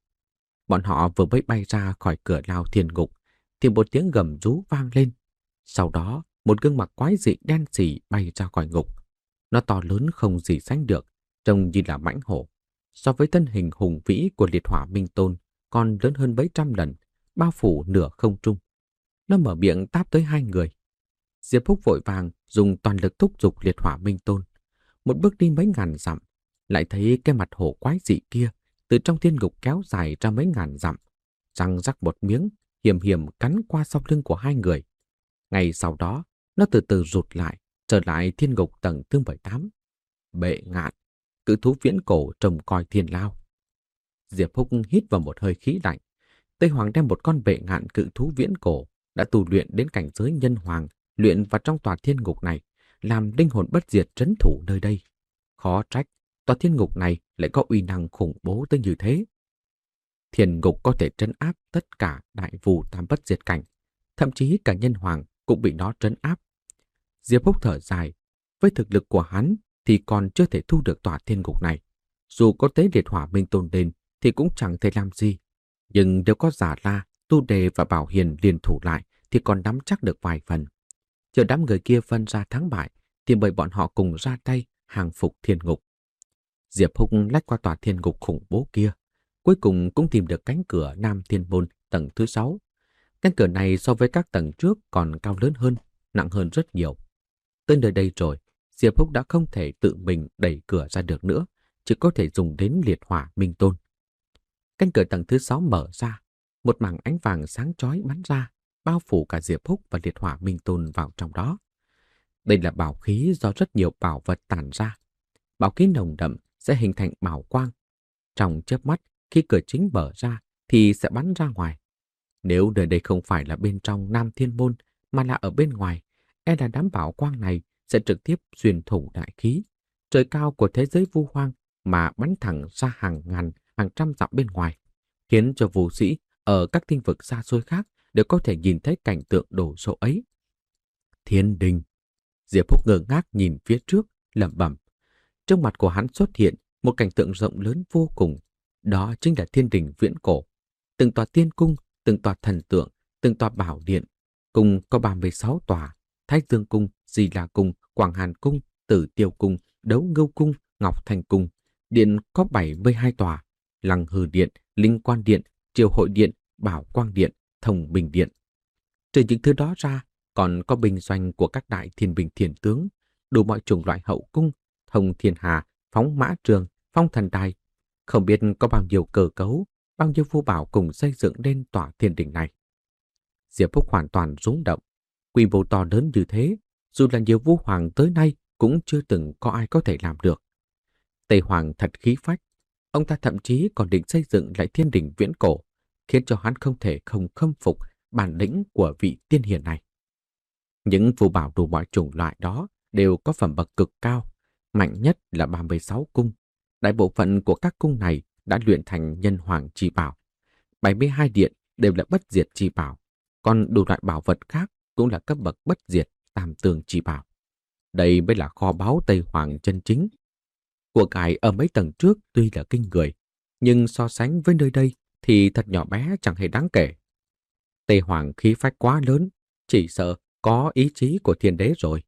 Bọn họ vừa mới bay ra khỏi cửa lao thiên ngục, thì một tiếng gầm rú vang lên. Sau đó, một gương mặt quái dị đen sì bay ra khỏi ngục. Nó to lớn không gì sánh được, trông như là mãnh hổ. So với thân hình hùng vĩ của liệt hỏa minh tôn, còn lớn hơn mấy trăm lần, bao phủ nửa không trung. Nó mở miệng táp tới hai người. Diệp Húc vội vàng dùng toàn lực thúc giục liệt hỏa minh tôn. Một bước đi mấy ngàn dặm, lại thấy cái mặt hổ quái dị kia từ trong thiên ngục kéo dài ra mấy ngàn dặm, răng rắc một miếng, hiểm hiểm cắn qua sau lưng của hai người. Ngay sau đó, nó từ từ rụt lại, trở lại thiên ngục tầng thứ mười tám. Bệ ngạn, cự thú viễn cổ trông coi thiên lao. Diệp Húc hít vào một hơi khí lạnh. Tây Hoàng đem một con bệ ngạn cự thú viễn cổ đã tu luyện đến cảnh giới nhân hoàng, luyện vào trong tòa thiên ngục này, làm linh hồn bất diệt trấn thủ nơi đây. Khó trách, tòa thiên ngục này lại có uy năng khủng bố tới như thế. Thiên ngục có thể trấn áp tất cả đại vù tam bất diệt cảnh, thậm chí cả nhân hoàng cũng bị nó trấn áp. Diệp Húc thở dài, với thực lực của hắn thì còn chưa thể thu được tòa thiên ngục này. Dù có tế liệt hỏa minh tôn lên thì cũng chẳng thể làm gì. Nhưng nếu có Giả La, Tu Đề và Bảo Hiền liên thủ lại thì còn nắm chắc được vài phần. Chờ đám người kia phân ra thắng bại thì bởi bọn họ cùng ra tay hàng phục thiên ngục. Diệp Húc lách qua tòa thiên ngục khủng bố kia, cuối cùng cũng tìm được cánh cửa Nam Thiên Môn tầng thứ sáu. Cánh cửa này so với các tầng trước còn cao lớn hơn, nặng hơn rất nhiều. Tới nơi đây rồi, Diệp Húc đã không thể tự mình đẩy cửa ra được nữa, chỉ có thể dùng đến liệt hỏa minh tôn. Cánh cửa tầng thứ sáu mở ra, một mảng ánh vàng sáng chói bắn ra, bao phủ cả Diệp Húc và liệt hỏa minh tôn vào trong đó. Đây là bảo khí do rất nhiều bảo vật tản ra. Bảo khí nồng đậm sẽ hình thành bảo quang. Trong chớp mắt, khi cửa chính mở ra thì sẽ bắn ra ngoài. Nếu nơi đây không phải là bên trong Nam Thiên Môn mà là ở bên ngoài, e là đám bảo quang này sẽ trực tiếp xuyên thủng đại khí, trời cao của thế giới vu hoang mà bắn thẳng ra hàng ngàn, hàng trăm dặm bên ngoài, khiến cho vũ sĩ ở các tinh vực xa xôi khác đều có thể nhìn thấy cảnh tượng đồ sộ ấy. Thiên đình! Diệp Húc ngơ ngác nhìn phía trước, lẩm bẩm. Trước mặt của hắn xuất hiện một cảnh tượng rộng lớn vô cùng. Đó chính là thiên đình viễn cổ. Từng tòa tiên cung, từng tòa thần tượng, từng tòa bảo điện, cùng có ba mươi sáu tòa. Thái Dương Cung, Di La Cung, Quảng Hàn Cung, Tử Tiêu Cung, Đấu Ngưu Cung, Ngọc Thành Cung. Điện có bảy mươi hai tòa: Lăng Hư Điện, Linh Quan Điện, Triều Hội Điện, Bảo Quang Điện, Thông Bình Điện. Trừ những thứ đó ra, còn có binh doanh của các đại thiên binh thiên tướng, đủ mọi chủng loại hậu cung, thông thiên hà, phóng mã trường, phong thần đài. Không biết có bao nhiêu cơ cấu, bao nhiêu phú bảo cùng xây dựng nên tòa thiên đình này. Diệp Phúc hoàn toàn rung động. Quy mô to lớn như thế, dù là nhiều vua hoàng tới nay cũng chưa từng có ai có thể làm được. Tây Hoàng thật khí phách. Ông ta thậm chí còn định xây dựng lại thiên đình viễn cổ, khiến cho hắn không thể không khâm phục bản lĩnh của vị tiên hiền này. Những phù bảo đủ mọi chủng loại đó đều có phẩm bậc cực cao, mạnh nhất là ba mươi sáu cung. Đại bộ phận của các cung này đã luyện thành nhân hoàng chi bảo. bảy mươi hai điện đều là bất diệt chi bảo, còn đủ loại bảo vật khác cũng là cấp bậc bất diệt tam tường chi bảo. Đây mới là kho báu Tây Hoàng chân chính. Của cải ở mấy tầng trước tuy là kinh người, nhưng so sánh với nơi đây thì thật nhỏ bé chẳng hề đáng kể. Tây Hoàng khí phách quá lớn, chỉ sợ có ý chí của thiên đế rồi.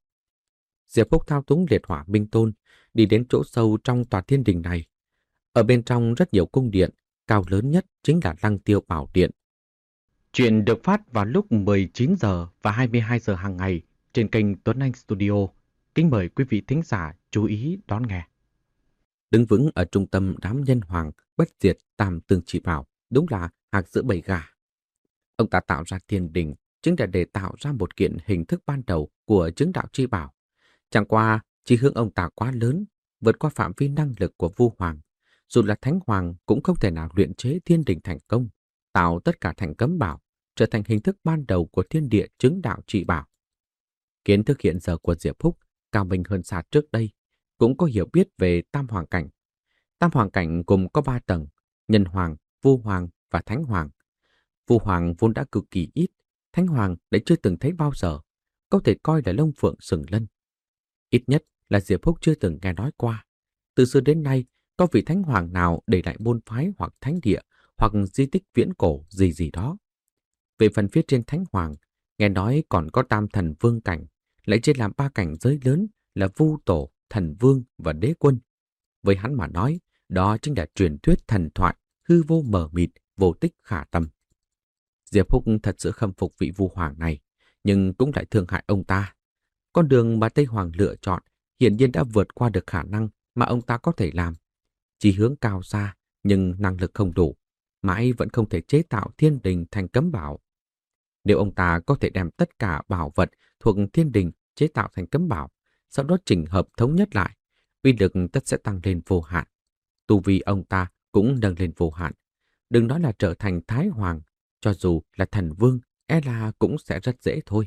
Diệp Phúc thao túng liệt hỏa minh tôn, đi đến chỗ sâu trong tòa thiên đình này. Ở bên trong rất nhiều cung điện, cao lớn nhất chính là Lăng Tiêu Bảo Điện. Chuyện được phát vào lúc mười chín giờ và hai mươi hai giờ hàng ngày trên kênh Tuấn Anh Studio. Kính mời quý vị thính giả chú ý đón nghe. Đứng vững ở trung tâm đám nhân hoàng bất diệt tam tương chỉ bảo, đúng là hạc giữa bầy gà. Ông ta tạo ra thiên đình chính là để tạo ra một kiện hình thức ban đầu của chứng đạo chi bảo. Chẳng qua chỉ hướng ông ta quá lớn, vượt qua phạm vi năng lực của vua hoàng. Dù là thánh hoàng cũng không thể nào luyện chế thiên đình thành công, tạo tất cả thành cấm bảo, trở thành hình thức ban đầu của thiên địa chứng đạo chi bảo. Kiến thức hiện giờ của Diệp Phúc cao minh hơn xa trước đây, cũng có hiểu biết về tam hoàng cảnh. Tam hoàng cảnh gồm có ba tầng: nhân hoàng, vua hoàng và thánh hoàng. Vua hoàng vốn đã cực kỳ ít, thánh hoàng lại chưa từng thấy bao giờ, có thể coi là lông phượng sừng lân. Ít nhất là Diệp Phúc chưa từng nghe nói qua. Từ xưa đến nay, có vị thánh hoàng nào để lại môn phái hoặc thánh địa hoặc di tích viễn cổ gì gì đó. Về phần phía trên thánh hoàng, nghe nói còn có tam thần vương cảnh, lại chia làm ba cảnh giới lớn là vu tổ, thần vương và đế quân. Với hắn mà nói, đó chính là truyền thuyết thần thoại, hư vô mờ mịt, vô tích khả tâm. Diệp Phúc thật sự khâm phục vị vua hoàng này, nhưng cũng lại thương hại ông ta. Con đường mà Tây Hoàng lựa chọn hiển nhiên đã vượt qua được khả năng mà ông ta có thể làm. Chỉ hướng cao xa, nhưng năng lực không đủ, mãi vẫn không thể chế tạo thiên đình thành cấm bảo. Nếu ông ta có thể đem tất cả bảo vật thuộc thiên đình chế tạo thành cấm bảo, sau đó chỉnh hợp thống nhất lại, uy lực tất sẽ tăng lên vô hạn. Tu vi ông ta cũng nâng lên vô hạn. Đừng nói là trở thành Thái Hoàng, cho dù là thần vương, e là cũng sẽ rất dễ thôi.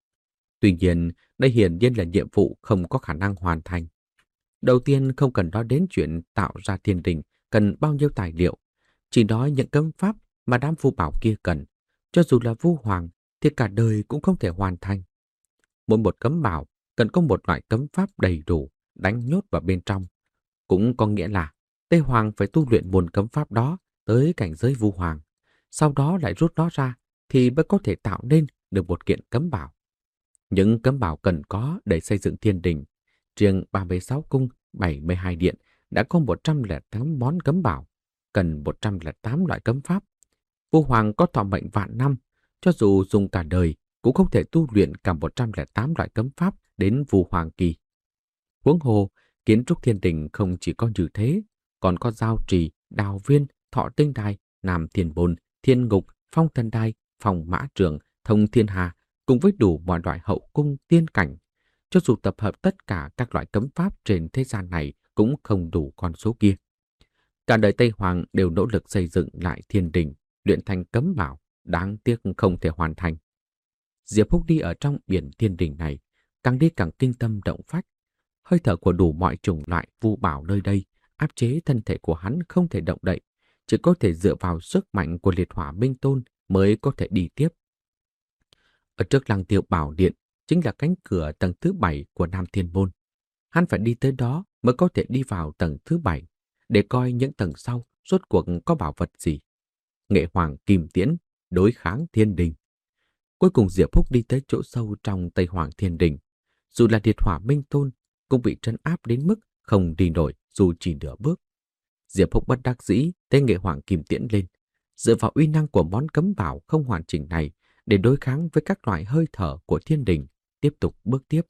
Tuy nhiên, đây hiển nhiên là nhiệm vụ không có khả năng hoàn thành. Đầu tiên không cần nói đến chuyện tạo ra thiên đình cần bao nhiêu tài liệu, chỉ nói những cấm pháp mà đám vua bảo kia cần, cho dù là vua hoàng thì cả đời cũng không thể hoàn thành. Mỗi một cấm bảo cần có một loại cấm pháp đầy đủ đánh nhốt vào bên trong. Cũng có nghĩa là Tây Hoàng phải tu luyện môn cấm pháp đó tới cảnh giới vua hoàng, sau đó lại rút nó ra thì mới có thể tạo nên được một kiện cấm bảo. Những cấm bảo cần có để xây dựng thiên đình, riêng ba mươi sáu cung, bảy mươi hai điện đã có một trăm lẻ tám món cấm bảo, cần một trăm lẻ tám loại cấm pháp. Vua hoàng có thọ mệnh vạn năm, cho dù dùng cả đời cũng không thể tu luyện cả một trăm lẻ tám loại cấm pháp đến vua hoàng kỳ. Huống hồ, kiến trúc thiên đình không chỉ có như thế, còn có giao trì, đào viên, thọ tinh đài, nam thiên bồn, thiên ngục, phong thần đài, phòng mã trường, thông thiên hà, cùng với đủ mọi loại hậu cung tiên cảnh. Cho dù tập hợp tất cả các loại cấm pháp trên thế gian này cũng không đủ con số kia. Cả đời Tây Hoàng đều nỗ lực xây dựng lại thiên đình, luyện thành cấm bảo, đáng tiếc không thể hoàn thành. Diệp Phúc đi ở trong biển thiên đình này, càng đi càng kinh tâm động phách. Hơi thở của đủ mọi chủng loại vu bảo nơi đây áp chế thân thể của hắn không thể động đậy, chỉ có thể dựa vào sức mạnh của liệt hỏa minh tôn mới có thể đi tiếp. Ở trước Lăng Tiêu Bảo Điện chính là cánh cửa tầng thứ bảy của Nam Thiên Môn. Hắn phải đi tới đó mới có thể đi vào tầng thứ bảy, để coi những tầng sau rốt cuộc có bảo vật gì. Nghệ hoàng kim tiễn, đối kháng thiên đình. Cuối cùng Diệp Húc đi tới chỗ sâu trong Tây Hoàng Thiên Đình. Dù là Liệt Hỏa Minh Tôn cũng bị trấn áp đến mức không đi nổi dù chỉ nửa bước. Diệp Húc bất đắc dĩ tế nghệ Hoàng Kim Tiễn lên, dựa vào uy năng của món cấm bảo không hoàn chỉnh này để đối kháng với các loại hơi thở của thiên đình, tiếp tục bước tiếp.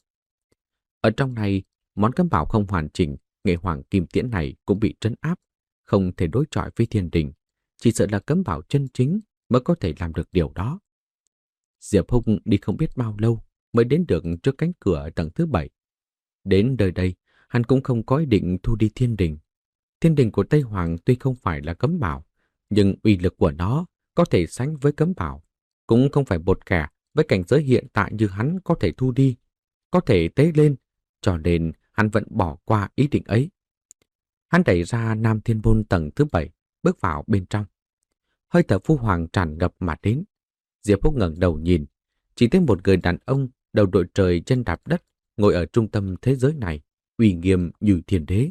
Ở trong này, món cấm bảo không hoàn chỉnh, nghệ Hoàng Kim Tiễn này cũng bị trấn áp, không thể đối chọi với thiên đình, chỉ sợ là cấm bảo chân chính mới có thể làm được điều đó. Diệp Húc đi không biết bao lâu mới đến được trước cánh cửa ở tầng thứ bảy. Đến nơi đây, hắn cũng không có ý định thu đi thiên đình. Thiên đình của Tây Hoàng tuy không phải là cấm bảo, nhưng uy lực của nó có thể sánh với cấm bảo, cũng không phải một kẻ với cảnh giới hiện tại như hắn có thể thu đi, có thể tế lên, cho nên hắn vẫn bỏ qua ý định ấy. Hắn đẩy ra Nam Thiên Môn tầng thứ bảy, bước vào bên trong. Hơi thở phu hoàng tràn ngập mà đến. Diệp Húc ngẩng đầu nhìn, chỉ thấy một người đàn ông đầu đội trời chân đạp đất ngồi ở trung tâm thế giới này, uy nghiêm như thiên đế.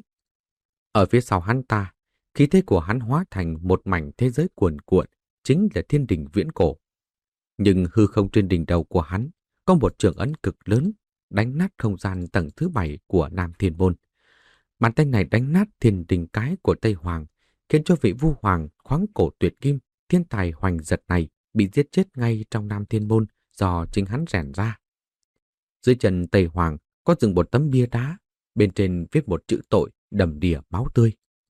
Ở phía sau hắn ta, khí thế của hắn hóa thành một mảnh thế giới cuồn cuộn, chính là thiên đình viễn cổ. Nhưng hư không trên đỉnh đầu của hắn có một trường ấn cực lớn, đánh nát không gian tầng thứ bảy của Nam Thiên Môn. Bàn tay này đánh nát thiên đình cái của Tây Hoàng, khiến cho vị vu hoàng khoáng cổ tuyệt kim, thiên tài hoành giật này bị giết chết ngay trong Nam Thiên Môn do chính hắn rèn ra. Dưới chân Tây Hoàng có dựng một tấm bia đá, bên trên viết một chữ tội đầm đìa máu tươi.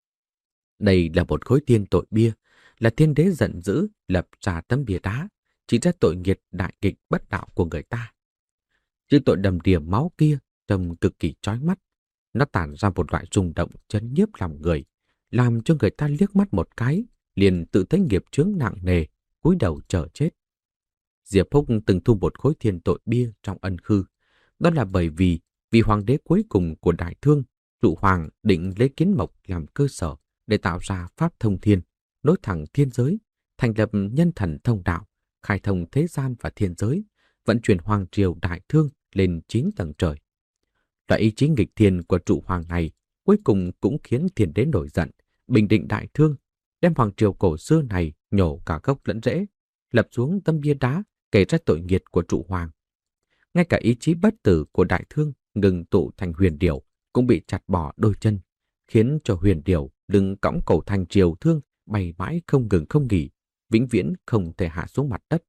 Đây là một khối thiên tội bia, là thiên đế giận dữ lập ra tấm bia đá, chỉ ra tội nghiệt đại nghịch bất đạo của người ta. Chữ tội đầm đìa máu kia trông cực kỳ chói mắt, nó tản ra một loại rung động chấn nhiếp lòng người, làm cho người ta liếc mắt một cái liền tự thấy nghiệp chướng nặng nề, cúi đầu chờ chết. Diệp Húc từng thu một khối thiên tội bia trong ân khư, đó là bởi vì vị hoàng đế cuối cùng của Đại Thương, Trụ Hoàng định lấy kiến mộc làm cơ sở để tạo ra pháp thông thiên, nối thẳng thiên giới, thành lập nhân thần thông đạo, khai thông thế gian và thiên giới, vận chuyển hoàng triều Đại Thương lên chín tầng trời. Loại ý chí nghịch thiên của Trụ Hoàng này cuối cùng cũng khiến thiên đế nổi giận, bình định Đại Thương, đem hoàng triều cổ xưa này nhổ cả gốc lẫn rễ, lập xuống tấm bia đá kể ra tội nghiệt của Trụ Hoàng. Ngay cả ý chí bất tử của Đại Thương ngừng tụ thành huyền điểu cũng bị chặt bỏ đôi chân, khiến cho huyền điểu lưng cõng cổ thành triều thương bay mãi không ngừng không nghỉ, vĩnh viễn không thể hạ xuống mặt đất.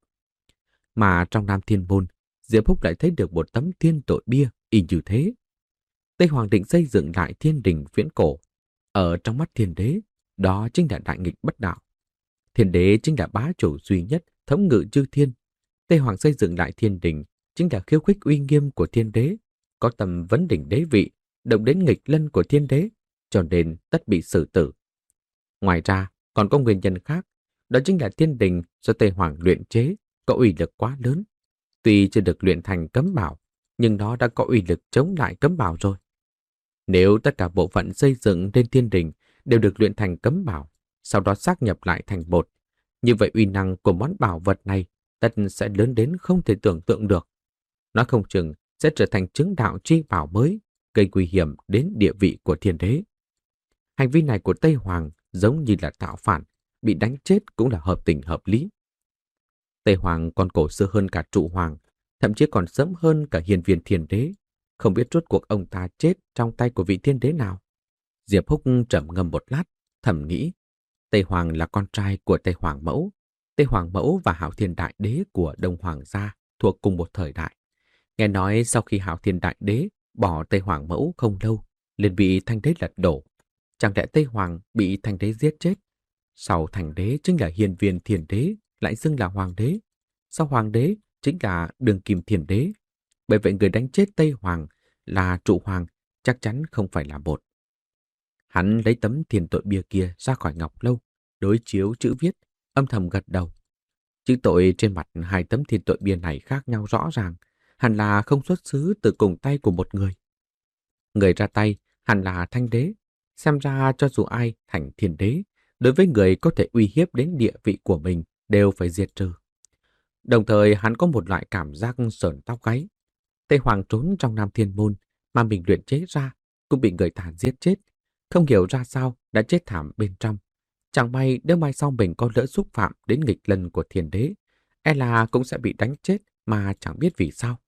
Mà trong Nam Thiên Môn, Diệp Húc lại thấy được một tấm thiên tội bia y như thế. Tây Hoàng định xây dựng lại thiên đình viễn cổ. Ở trong mắt thiên đế, đó chính là đại nghịch bất đạo. Thiên đế chính là bá chủ duy nhất thống ngự chư thiên. Tây Hoàng xây dựng lại thiên đình chính là khiêu khích uy nghiêm của thiên đế, có tầm vấn đỉnh đế vị, động đến nghịch lân của thiên đế, cho nên tất bị xử tử. Ngoài ra, còn có nguyên nhân khác, đó chính là thiên đình do Tây Hoàng luyện chế có uy lực quá lớn. Tuy chưa được luyện thành cấm bảo, nhưng nó đã có uy lực chống lại cấm bảo rồi. Nếu tất cả bộ phận xây dựng lên thiên đình đều được luyện thành cấm bảo, sau đó xác nhập lại thành một, như vậy uy năng của món bảo vật này tất sẽ lớn đến không thể tưởng tượng được. Nó không chừng sẽ trở thành chứng đạo chi bảo mới, gây nguy hiểm đến địa vị của thiên đế. Hành vi này của Tây Hoàng giống như là tạo phản, bị đánh chết cũng là hợp tình hợp lý. Tây Hoàng còn cổ xưa hơn cả Trụ Hoàng, thậm chí còn sớm hơn cả hiền viên thiên đế. Không biết rốt cuộc ông ta chết trong tay của vị thiên đế nào. Diệp Húc trầm ngâm một lát, thầm nghĩ, Tây Hoàng là con trai của Tây Hoàng Mẫu. Tây Hoàng Mẫu và Hạo Thiên Đại Đế của Đông Hoàng gia thuộc cùng một thời đại. Nghe nói sau khi Hạo Thiên Đại Đế bỏ Tây Hoàng Mẫu không lâu, liền bị Thanh Đế lật đổ. Chẳng lẽ Tây Hoàng bị Thanh Đế giết chết? Sau Thanh Đế chính là hiền viên thiên đế, lại xưng là Hoàng đế. Sau Hoàng đế chính là Đường Kim Thiên Đế. Bởi vậy người đánh chết Tây Hoàng là Trụ Hoàng chắc chắn không phải là một. Hắn lấy tấm thiên tội bia kia ra khỏi ngọc lâu, đối chiếu chữ viết, âm thầm gật đầu. Chữ tội trên mặt hai tấm thiên tội bia này khác nhau rõ ràng, hẳn là không xuất xứ từ cùng tay của một người. Người ra tay hẳn là Thanh Đế, xem ra cho dù ai thành thiên đế, đối với người có thể uy hiếp đến địa vị của mình đều phải diệt trừ. Đồng thời hắn có một loại cảm giác sởn tóc gáy. Tây Hoàng trốn trong Nam Thiên Môn mà mình luyện chế ra cũng bị người ta giết chết, không hiểu ra sao đã chết thảm bên trong. Chẳng may nếu mai sau mình có lỡ xúc phạm đến nghịch lân của thiên đế, e là cũng sẽ bị đánh chết mà chẳng biết vì sao.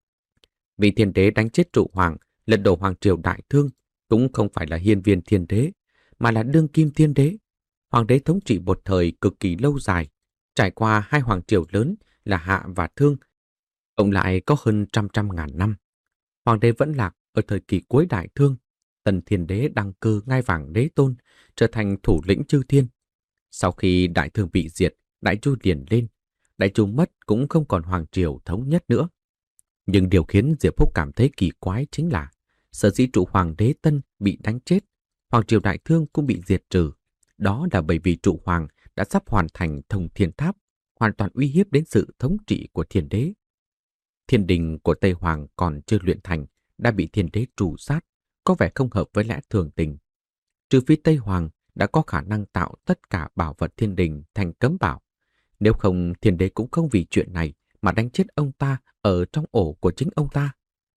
Vì thiên đế đánh chết trụ hoàng, lật đổ hoàng triều đại thương, cũng không phải là hiên viên thiên đế, mà là đương kim thiên đế. Hoàng đế thống trị một thời cực kỳ lâu dài, trải qua hai hoàng triều lớn là Hạ và Thương, cộng lại có hơn trăm trăm ngàn năm. Hoàng đế vẫn lạc ở thời kỳ cuối đại thương, tần thiên đế đăng cơ ngai vàng đế tôn, trở thành thủ lĩnh chư thiên. Sau khi đại thương bị diệt, đại chu liền lên, đại chu mất cũng không còn hoàng triều thống nhất nữa. Nhưng điều khiến Diệp Phúc cảm thấy kỳ quái chính là sở dĩ trụ hoàng đế Tân bị đánh chết, hoàng triều đại thương cũng bị diệt trừ. Đó là bởi vì trụ hoàng đã sắp hoàn thành thông thiên tháp, hoàn toàn uy hiếp đến sự thống trị của thiên đế. Thiên đình của Tây Hoàng còn chưa luyện thành, đã bị thiên đế trù sát, có vẻ không hợp với lẽ thường tình. Trừ phi Tây Hoàng đã có khả năng tạo tất cả bảo vật thiên đình thành cấm bảo. Nếu không, thiên đế cũng không vì chuyện này mà đánh chết ông ta ở trong ổ của chính ông ta.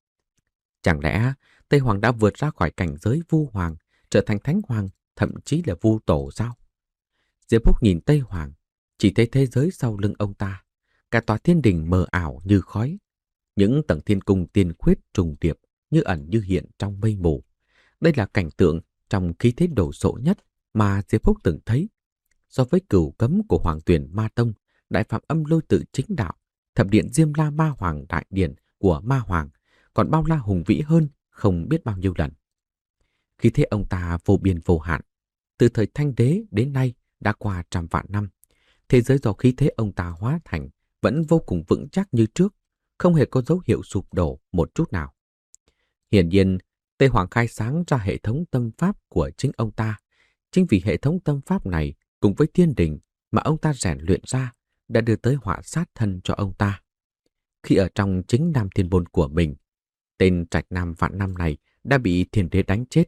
Chẳng lẽ Tây Hoàng đã vượt ra khỏi cảnh giới vu hoàng, trở thành thánh hoàng, thậm chí là vu tổ sao? Diệp Phúc nhìn Tây Hoàng, chỉ thấy thế giới sau lưng ông ta, cả tòa thiên đình mờ ảo như khói. Những tầng thiên cung tiên khuyết trùng điệp, như ẩn như hiện trong mây mù. Đây là cảnh tượng trong khí thế đồ sộ nhất mà Diệp Phúc từng thấy. So với cửu cấm của Hoàng Tuyển Ma Tông, Đại Phạm Âm Lôi Tự Chính Đạo, Thập Điện Diêm La Ma Hoàng Đại Điện của Ma Hoàng, còn bao la hùng vĩ hơn không biết bao nhiêu lần. Khí thế ông ta vô biên vô hạn, từ thời Thanh Đế đến nay đã qua trăm vạn năm. Thế giới do khí thế ông ta hóa thành vẫn vô cùng vững chắc như trước, không hề có dấu hiệu sụp đổ một chút nào. Hiển nhiên, Tây Hoàng khai sáng ra hệ thống tâm pháp của chính ông ta. Chính vì hệ thống tâm pháp này cùng với thiên đình mà ông ta rèn luyện ra đã đưa tới họa sát thân cho ông ta. Khi ở trong chính Nam Thiên Môn của mình, tên Trạch Nam Vạn Năm này đã bị thiên đế đánh chết.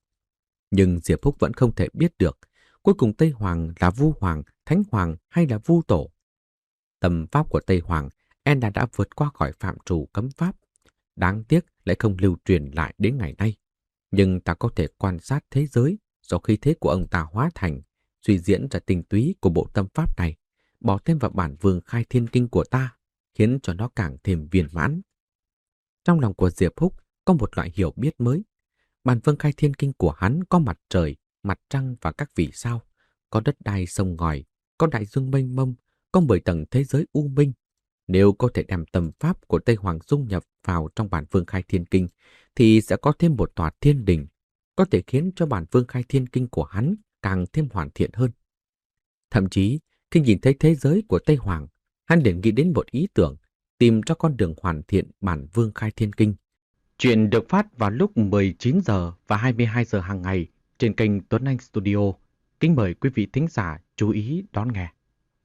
Nhưng Diệp Phúc vẫn không thể biết được cuối cùng Tây Hoàng là Vu Hoàng, Thánh Hoàng hay là Vu Tổ. Tâm pháp của Tây Hoàng e đã đã vượt qua khỏi phạm trù cấm pháp. Đáng tiếc lại không lưu truyền lại đến ngày nay. Nhưng ta có thể quan sát thế giới do khí thế của ông ta hóa thành, suy diễn ra tinh túy của bộ tâm pháp này, bỏ thêm vào bản Vương Khai Thiên Kinh của ta, khiến cho nó càng thêm viên mãn. Trong lòng của Diệp Phúc có một loại hiểu biết mới. Bản Vương Khai Thiên Kinh của hắn có mặt trời, mặt trăng và các vì sao, có đất đai sông ngòi, có đại dương mênh mông, có mười tầng thế giới u minh. Nếu có thể đem tâm pháp của Tây Hoàng dung nhập vào trong bản Vương Khai Thiên Kinh, thì sẽ có thêm một tòa thiên đình, có thể khiến cho bản Vương Khai Thiên Kinh của hắn càng thêm hoàn thiện hơn. Thậm chí, khi nhìn thấy thế giới của Tây Hoàng, hắn liền nghĩ đến một ý tưởng, tìm cho con đường hoàn thiện bản Vương Khai Thiên Kinh. Chuyện được phát vào lúc mười chín giờ và hai mươi hai giờ hàng ngày trên kênh Tuấn Anh Studio. Kính mời quý vị thính giả chú ý đón nghe.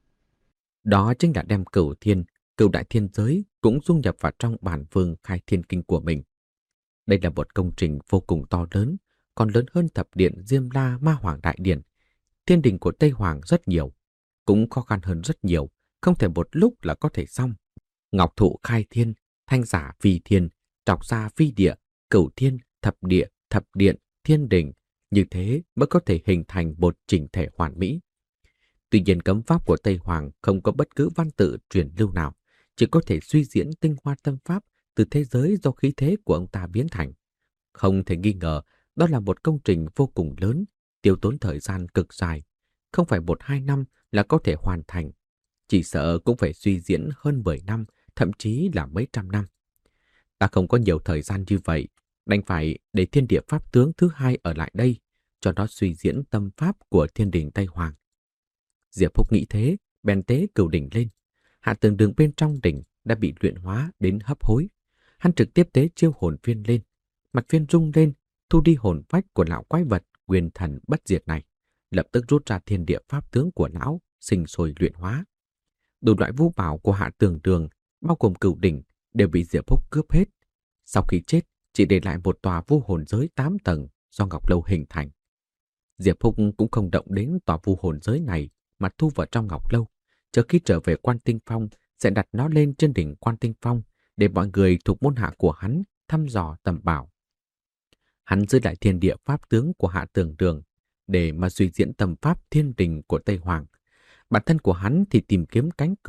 Đó chính là đem cửu thiên, cửu đại thiên giới cũng dung nhập vào trong bản Vương Khai Thiên Kinh của mình. Đây là một công trình vô cùng to lớn, còn lớn hơn thập điện Diêm La Ma Hoàng Đại Điện. Thiên đình của Tây Hoàng rất nhiều, cũng khó khăn hơn rất nhiều, không thể một lúc là có thể xong. Ngọc thụ khai thiên, thanh giả phi thiên, trọc gia phi địa, cửu thiên, thập địa, thập điện, thiên đình, như thế mới có thể hình thành một chỉnh thể hoàn mỹ. Tuy nhiên cấm pháp của Tây Hoàng không có bất cứ văn tự truyền lưu nào, chỉ có thể suy diễn tinh hoa tâm pháp từ thế giới do khí thế của ông ta biến thành. Không thể nghi ngờ, đó là một công trình vô cùng lớn, tiêu tốn thời gian cực dài. Không phải một hai năm là có thể hoàn thành. Chỉ sợ cũng phải suy diễn hơn mười năm, thậm chí là mấy trăm năm. Ta không có nhiều thời gian như vậy, đành phải để thiên địa pháp tướng thứ hai ở lại đây, cho nó suy diễn tâm pháp của thiên đình Tây Hoàng. Diệp Phúc nghĩ thế, bèn tế cửu đỉnh lên. Hạ tầng đường bên trong đỉnh đã bị luyện hóa đến hấp hối. Hắn trực tiếp tế chiêu hồn viên lên. Mặt viên rung lên, thu đi hồn phách của lão quái vật quyền thần bất diệt này. Lập tức rút ra thiên địa pháp tướng của lão, sinh sôi luyện hóa. Đủ loại vũ bảo của hạ tường đường, bao gồm cửu đỉnh, đều bị Diệp Phúc cướp hết. Sau khi chết, chỉ để lại một tòa vu hồn giới tám tầng do Ngọc Lâu hình thành. Diệp Phúc cũng không động đến tòa vu hồn giới này mà thu vào trong Ngọc Lâu. Chờ khi trở về Quan Tinh Phong, sẽ đặt nó lên trên đỉnh Quan Tinh Phong để mọi người thuộc môn hạ của hắn thăm dò tầm bảo. Hắn giữ lại thiên địa pháp tướng của hạ tường đường để mà suy diễn tầm pháp thiên đình của Tây Hoàng. Bản thân của hắn thì tìm kiếm cánh cửa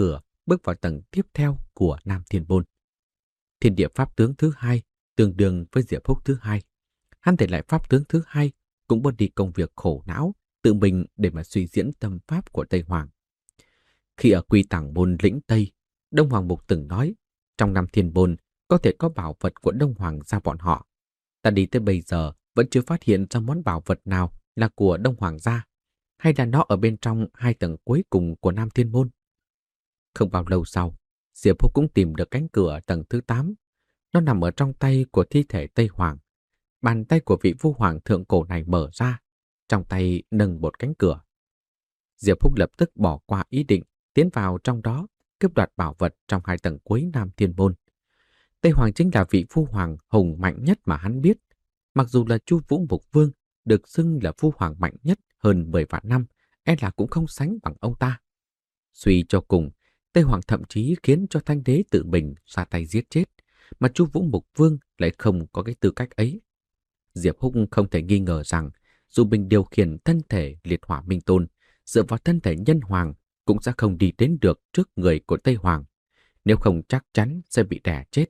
bước vào tầng tiếp theo của Nam Thiên Môn. Thiên địa pháp tướng thứ hai tương đương với Diệp Húc thứ hai. Hắn để lại pháp tướng thứ hai cũng bớt đi công việc khổ não tự mình để mà suy diễn tâm pháp của Tây Hoàng. Khi ở Quy Tàng Môn lĩnh Tây, Đông Hoàng Mục từng nói trong Nam Thiên Môn có thể có bảo vật của Đông Hoàng gia bọn họ. Ta đi tới bây giờ vẫn chưa phát hiện ra món bảo vật nào là của Đông Hoàng gia, hay là nó ở bên trong hai tầng cuối cùng của Nam Thiên Môn. Không bao lâu sau, Diệp Húc cũng tìm được cánh cửa tầng thứ tám. Nó nằm ở trong tay của thi thể Tây Hoàng. Bàn tay của vị vua hoàng thượng cổ này mở ra, trong tay nâng một cánh cửa. Diệp Húc lập tức bỏ qua ý định tiến vào trong đó, cướp đoạt bảo vật trong hai tầng cuối Nam Thiên Môn. Tây Hoàng chính là vị vua hoàng hùng mạnh nhất mà hắn biết. Mặc dù là Chu Vũ Mục Vương được xưng là vua hoàng mạnh nhất hơn mười vạn năm, e là cũng không sánh bằng ông ta. Suy cho cùng, Tây Hoàng thậm chí khiến cho Thanh Đế tự mình ra tay giết chết, mà Chu Vũ Mục Vương lại không có cái tư cách ấy. Diệp Húc không thể nghi ngờ rằng dù mình điều khiển thân thể liệt hỏa minh tôn, dựa vào thân thể nhân hoàng cũng sẽ không đi đến được trước người của Tây Hoàng, nếu không chắc chắn sẽ bị đè chết.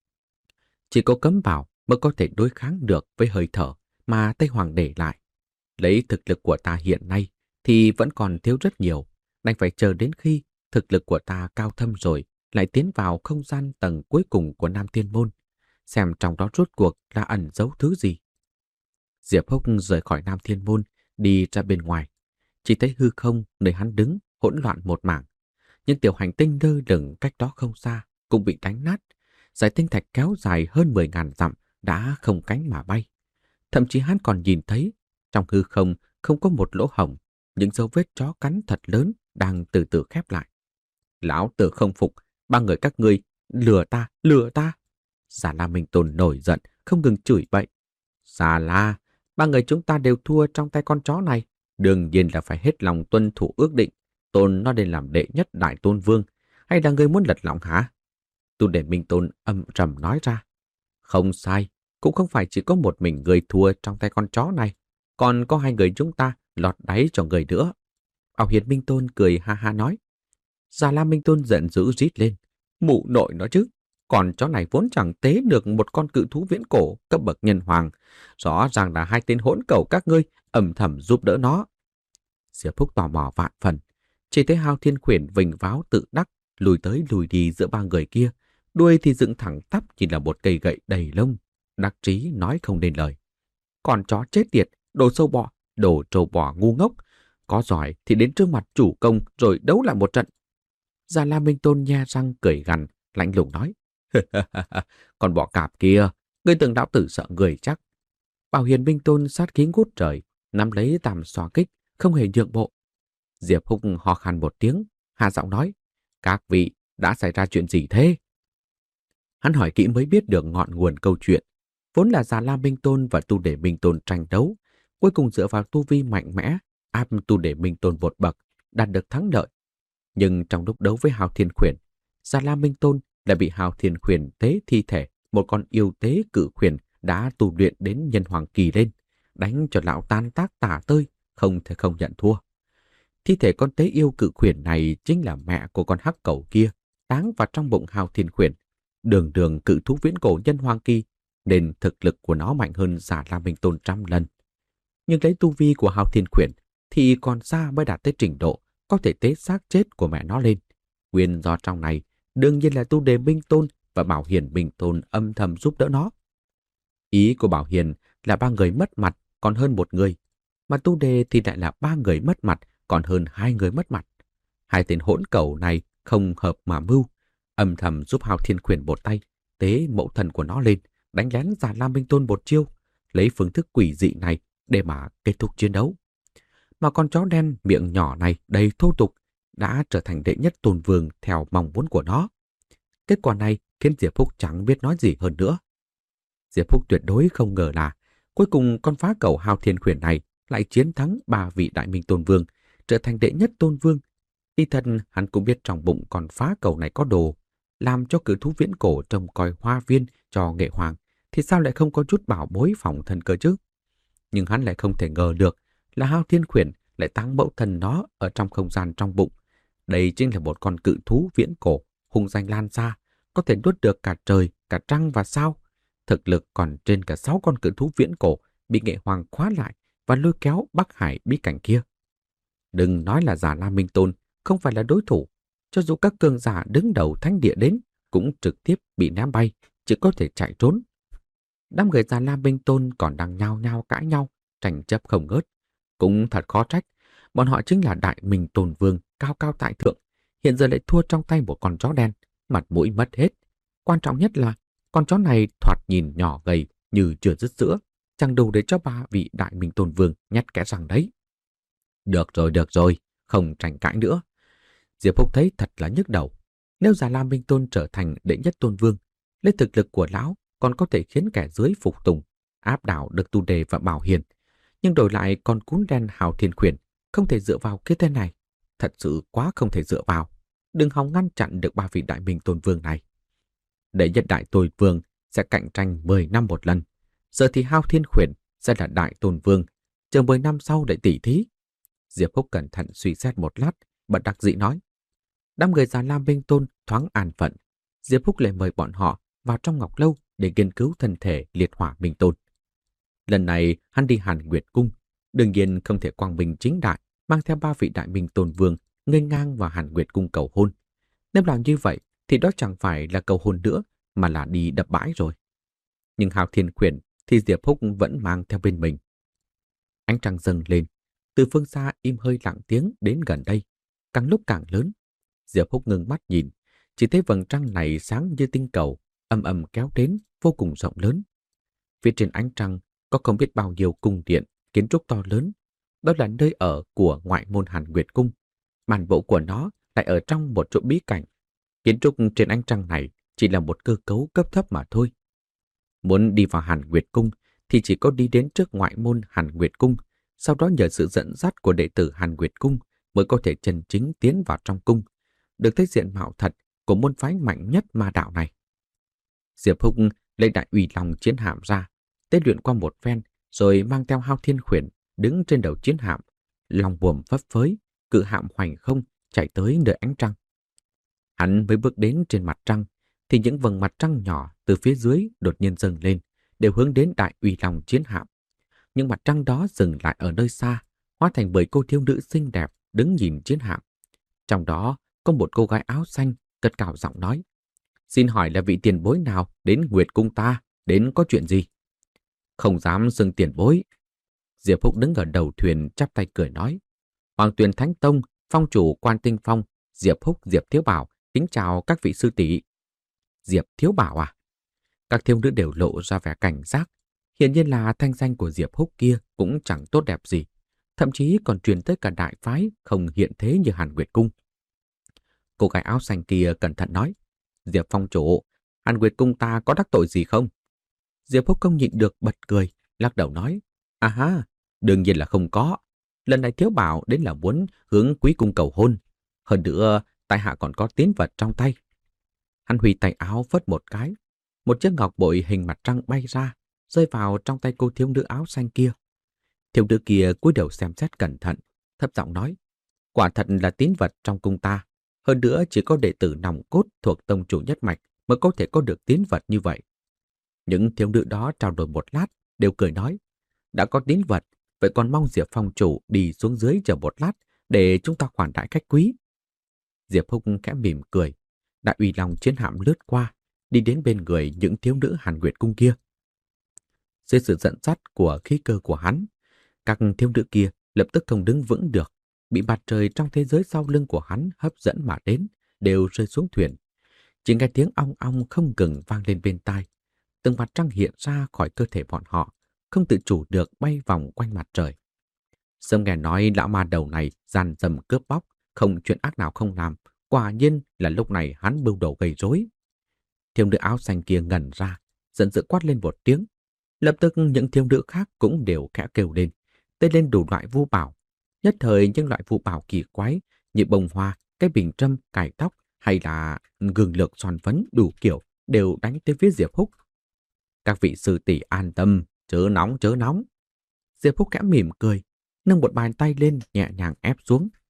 Chỉ có cấm bảo mới có thể đối kháng được với hơi thở mà Tây Hoàng để lại. Lấy thực lực của ta hiện nay thì vẫn còn thiếu rất nhiều, đành phải chờ đến khi thực lực của ta cao thâm rồi lại tiến vào không gian tầng cuối cùng của Nam Thiên Môn, xem trong đó rốt cuộc là ẩn giấu thứ gì. Diệp Húc rời khỏi Nam Thiên Môn, đi ra bên ngoài. Chỉ thấy hư không nơi hắn đứng hỗn loạn một mảng. Những tiểu hành tinh lơ lửng cách đó không xa cũng bị đánh nát. Dải tinh thạch kéo dài hơn mười ngàn dặm đã không cánh mà bay. Thậm chí hắn còn nhìn thấy trong hư không không có một lỗ hổng, những dấu vết chó cắn thật lớn đang từ từ khép lại. Lão tử không phục, ba người các ngươi lừa ta, lừa ta. Già La Minh Tôn nổi giận, không ngừng chửi bậy. Già La, ba người chúng ta đều thua trong tay con chó này, đương nhiên là phải hết lòng tuân thủ ước định, tôn nó lên làm đệ nhất đại tôn vương, hay là người muốn lật lọng hả? Tu Đề Minh Tôn âm trầm nói ra. Không sai, cũng không phải chỉ có một mình người thua trong tay con chó này, còn có hai người chúng ta lọt đáy cho người nữa. Bảo Hiền Minh Tôn cười ha ha nói. Già La Minh Tôn giận dữ rít lên. Mụ nội nó chứ, con chó này vốn chẳng tế được một con cự thú viễn cổ cấp bậc nhân hoàng, rõ ràng là hai tên hỗn cẩu các ngươi âm thầm giúp đỡ nó. Diệp Húc tò mò vạn phần, chỉ thấy Hao Thiên Khuyển vinh váo tự đắc lùi tới lùi đi giữa ba người kia, đuôi thì dựng thẳng tắp chỉ là một cây gậy đầy lông, đắc chí nói không nên lời. Con chó chết tiệt, đồ sâu bọ, đồ trâu bò ngu ngốc, có giỏi thì đến trước mặt chủ công rồi đấu lại một trận. Già La Minh Tôn nhe răng cười gằn, lạnh lùng nói. Con bọ cạp kia, ngươi tưởng đạo tử sợ người chắc. Bảo Hiền Minh Tôn sát khí ngút trời, nắm lấy tam xoa kích, không hề nhượng bộ. Diệp Húc ho khan một tiếng, hạ giọng nói. Các vị, đã xảy ra chuyện gì thế? Hắn hỏi kỹ mới biết được ngọn nguồn câu chuyện. Vốn là Già La Minh Tôn và Tu Đề Minh Tôn tranh đấu, cuối cùng dựa vào tu vi mạnh mẽ, áp Tu Đề Minh Tôn một bậc, đạt được thắng lợi. Nhưng trong lúc đấu với Hao Thiên Khuyển, Già La Minh Tôn đã bị Hao Thiên Khuyển tế thi thể một con yêu tế cự khuyển đã tu luyện đến nhân hoàng kỳ lên, đánh cho lão tan tác tả tơi, không thể không nhận thua. Thi thể con tế yêu cự khuyển này chính là mẹ của con hắc cẩu kia, táng vào trong bụng Hao Thiên Khuyển. Đường đường cự thú viễn cổ nhân hoàng kỳ, nên thực lực của nó mạnh hơn Già La Minh Tôn trăm lần. Nhưng lấy tu vi của Hao Thiên Khuyển thì còn xa mới đạt tới trình độ có thể tế xác chết của mẹ nó lên. Nguyên do trong này đương nhiên là Tu Đề Minh Tôn và Bảo Hiền Minh Tôn âm thầm giúp đỡ nó. Ý của Bảo Hiền là ba người mất mặt còn hơn một người, mà Tu Đề thì lại là ba người mất mặt còn hơn hai người mất mặt. Hai tên hỗn cẩu này không hợp mà mưu, âm thầm giúp Hao Thiên Khuyển một tay, tế mẫu thần của nó lên, đánh lén Già La Minh Tôn một chiêu, lấy phương thức quỷ dị này để mà kết thúc chiến đấu. Mà con chó đen miệng nhỏ này đầy thô tục đã trở thành đệ nhất tôn vương theo mong muốn của nó. Kết quả này khiến Diệp Húc chẳng biết nói gì hơn nữa. Diệp Húc tuyệt đối không ngờ là cuối cùng con phá cẩu Hao Thiên Khuyển này lại chiến thắng ba vị đại minh tôn vương, trở thành đệ nhất tôn vương. Y thân hắn cũng biết trong bụng con phá cẩu này có đồ, làm cho cự thú viễn cổ trông coi hoa viên cho nghệ hoàng, thì sao lại không có chút bảo bối phòng thân cơ chứ? Nhưng hắn lại không thể ngờ được là Hao Thiên Khuyển lại táng mẫu thần nó ở trong không gian trong bụng, Đây chính là một con cự thú viễn cổ, hung danh lan xa, có thể nuốt được cả trời, cả trăng và sao. Thực lực còn trên cả sáu con cự thú viễn cổ bị Nghệ Hoàng khóa lại và lôi kéo Bắc Hải bí cảnh kia. Đừng nói là Già Lam Minh Tôn không phải là đối thủ, cho dù các cường giả đứng đầu thánh địa đến cũng trực tiếp bị ném bay, chỉ có thể chạy trốn. Đám người Già Lam Minh Tôn còn đang nhao nhao cãi nhau, tranh chấp không ngớt. Cũng thật khó trách, bọn họ chính là Đại Minh Tôn Vương cao cao tại thượng, hiện giờ lại thua trong tay một con chó đen, mặt mũi mất hết. Quan trọng nhất là con chó này thoạt nhìn nhỏ gầy như chưa dứt sữa, chẳng đủ để cho ba vị Đại Minh Tôn Vương nhét kẽ răng đấy. Được rồi, được rồi, không tranh cãi nữa. Diệp Húc thấy thật là nhức đầu. Nếu Già Lam Minh Tôn trở thành đệ nhất tôn vương, lấy thực lực của lão còn có thể khiến kẻ dưới phục tùng, áp đảo được Tu Đề và Bảo Hiền. Nhưng đổi lại con cún đen Hào Thiên Khuyển không thể dựa vào cái tên này. Thật sự quá không thể dựa vào. Đừng hòng ngăn chặn được ba vị Đại Minh Tôn Vương này. Đệ nhất Đại Tôn Vương sẽ cạnh tranh mười năm một lần. Giờ thì Hào Thiên Khuyển sẽ là Đại Tôn Vương, chờ mười năm sau để tỉ thí. Diệp Húc cẩn thận suy xét một lát, bật đặc dĩ nói. Đám người Già Lam Minh Tôn thoáng an phận. Diệp Húc lại mời bọn họ vào trong Ngọc Lâu để nghiên cứu thân thể liệt hỏa Minh Tôn. Lần này hắn đi Hàn Nguyệt Cung, đương nhiên không thể quang minh chính đại mang theo ba vị Đại Minh Tôn Vương nghênh ngang vào Hàn Nguyệt Cung cầu hôn. Nếu làm như vậy thì đó chẳng phải là cầu hôn nữa mà là đi đập bãi rồi. Nhưng Hào Thiên Khuyển thì Diệp Húc vẫn mang theo bên mình. Ánh trăng dâng lên, từ phương xa im hơi lặng tiếng đến gần đây, càng lúc càng lớn. Diệp Húc ngưng mắt nhìn, chỉ thấy vầng trăng này sáng như tinh cầu, âm ầm kéo đến, vô cùng rộng lớn. Phía trên ánh trăng có không biết bao nhiêu cung điện, kiến trúc to lớn. Đó là nơi ở của ngoại môn Hàn Nguyệt Cung. Màn bộ của nó lại ở trong một chỗ bí cảnh. Kiến trúc trên ánh trăng này chỉ là một cơ cấu cấp thấp mà thôi. Muốn đi vào Hàn Nguyệt Cung thì chỉ có đi đến trước ngoại môn Hàn Nguyệt Cung, sau đó nhờ sự dẫn dắt của đệ tử Hàn Nguyệt Cung mới có thể chân chính tiến vào trong cung, được thấy diện mạo thật của môn phái mạnh nhất ma đạo này. Diệp Húc lấy Đại Uy Long chiến hạm ra, tế luyện qua một phen, rồi mang theo Hao Thiên Khuyển đứng trên đầu chiến hạm, lòng buồm phấp phới, cự hạm hoành không chạy tới nơi ánh trăng. Hắn mới bước đến trên mặt trăng, thì những vầng mặt trăng nhỏ từ phía dưới đột nhiên dâng lên, đều hướng đến Đại Uy Long chiến hạm. Nhưng mặt trăng đó dừng lại ở nơi xa, hóa thành bởi cô thiếu nữ xinh đẹp đứng nhìn chiến hạm. Trong đó có một cô gái áo xanh cất cao giọng nói: "Xin hỏi là vị tiền bối nào đến Nguyệt Cung ta, đến có chuyện gì?" "Không dám xưng tiền bối." Diệp Húc đứng ở đầu thuyền chắp tay cười nói: "Hoàng Tuyền Thánh Tông, phong chủ Quan Tinh Phong, Diệp Húc, Diệp Thiếu Bảo, kính chào các vị sư tỷ." Diệp Thiếu Bảo à? Các thiếu nữ đều lộ ra vẻ cảnh giác. Hiển nhiên là thanh danh của Diệp Húc kia cũng chẳng tốt đẹp gì, thậm chí còn truyền tới cả đại phái không hiện thế như Hàn Nguyệt Cung. Cô gái áo xanh kia cẩn thận nói: "Diệp phong chủ, Hàn Nguyệt Cung ta có đắc tội gì không?" Diệp Húc không nhịn được bật cười, lắc đầu nói: "À ha, đương nhiên là không có. Lần này Thiếu Bảo đến là muốn hướng quý cung cầu hôn. Hơn nữa, tại hạ còn có tín vật trong tay." Hắn huy tay áo phất một cái, một chiếc ngọc bội hình mặt trăng bay ra, rơi vào trong tay cô thiếu nữ áo xanh kia. Thiếu nữ kia cúi đầu xem xét cẩn thận, thấp giọng nói: "Quả thật là tín vật trong cung ta. Hơn nữa chỉ có đệ tử nòng cốt thuộc tông chủ nhất mạch mới có thể có được tín vật như vậy." Những thiếu nữ đó trao đổi một lát, đều cười nói: "Đã có tín vật, vậy còn mong Diệp phong chủ đi xuống dưới chờ một lát để chúng ta khoản đãi khách quý." Diệp Húc khẽ mỉm cười. Đại Uy Long chiến hạm lướt qua, đi đến bên người những thiếu nữ Hàn Nguyệt Cung kia. Dưới sự dẫn dắt của khí cơ của hắn, các thiếu nữ kia lập tức không đứng vững được, bị mặt trời trong thế giới sau lưng của hắn hấp dẫn mà đến, đều rơi xuống thuyền. Chỉ nghe tiếng ong ong không ngừng vang lên bên tai. Từng mặt trăng hiện ra khỏi cơ thể bọn họ, không tự chủ được bay vòng quanh mặt trời. Sớm nghe nói lão ma đầu này gian dâm cướp bóc, không chuyện ác nào không làm, quả nhiên là lúc này hắn bưu đồ gây rối. Thiếu nữ áo xanh kia ngẩn ra, giận dữ quát lên một tiếng. Lập tức những thiếu nữ khác cũng đều khẽ kêu lên, tên lên đủ loại vu bảo. Nhất thời những loại vu bảo kỳ quái như bông hoa, cái bình trâm, cài tóc hay là gừng lược son phấn đủ kiểu đều đánh tới phía Diệp Húc. "Các vị sư tỷ an tâm, chớ nóng chớ nóng." Diệp Húc khẽ mỉm cười, nâng một bàn tay lên nhẹ nhàng ép xuống.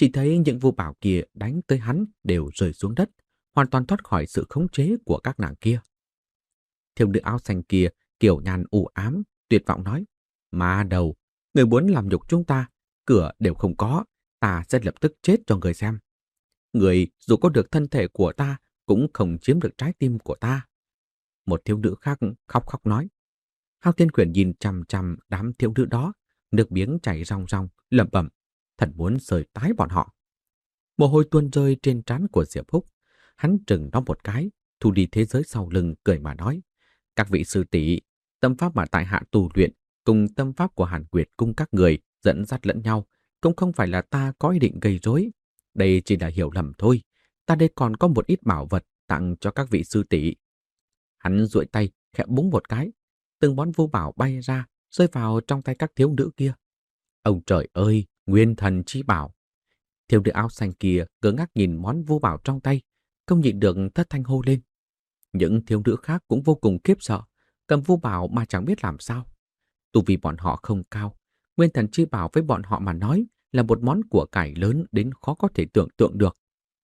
Chỉ thấy những vu bảo kia đánh tới hắn đều rơi xuống đất, hoàn toàn thoát khỏi sự khống chế của các nàng kia. Thiếu nữ áo xanh kia kiểu nhàn u ám, tuyệt vọng nói: "Ma đầu, người muốn làm nhục chúng ta, cửa đều không có, ta sẽ lập tức chết cho người xem. Người dù có được thân thể của ta cũng không chiếm được trái tim của ta." Một thiếu nữ khác khóc khóc nói. Hao Thiên Quyển nhìn chằm chằm đám thiếu nữ đó, nước miếng chảy ròng ròng, lẩm bẩm, thật muốn sơi tái bọn họ. Mồ hôi tuôn rơi trên trán của Diệp Húc, hắn trừng nó một cái, thu đi thế giới sau lưng, cười mà nói: "Các vị sư tỷ, tâm pháp mà tại hạ tu luyện cùng tâm pháp của Hàn Nguyệt cung các người dẫn dắt lẫn nhau, cũng không phải là ta có ý định gây rối, đây chỉ là hiểu lầm thôi. Ta đây còn có một ít bảo vật tặng cho các vị sư tỷ." Hắn duỗi tay khẽ búng một cái, từng món vô bảo bay ra, rơi vào trong tay các thiếu nữ kia. Ông trời ơi, nguyên thần chi bảo! Thiếu nữ áo xanh kia ngơ ngác nhìn món vô bảo trong tay, không nhịn được thất thanh hô lên. Những thiếu nữ khác cũng vô cùng khiếp sợ, cầm vô bảo mà chẳng biết làm sao. Tu vi bọn họ không cao, nguyên thần chi bảo với bọn họ mà nói là một món của cải lớn đến khó có thể tưởng tượng được.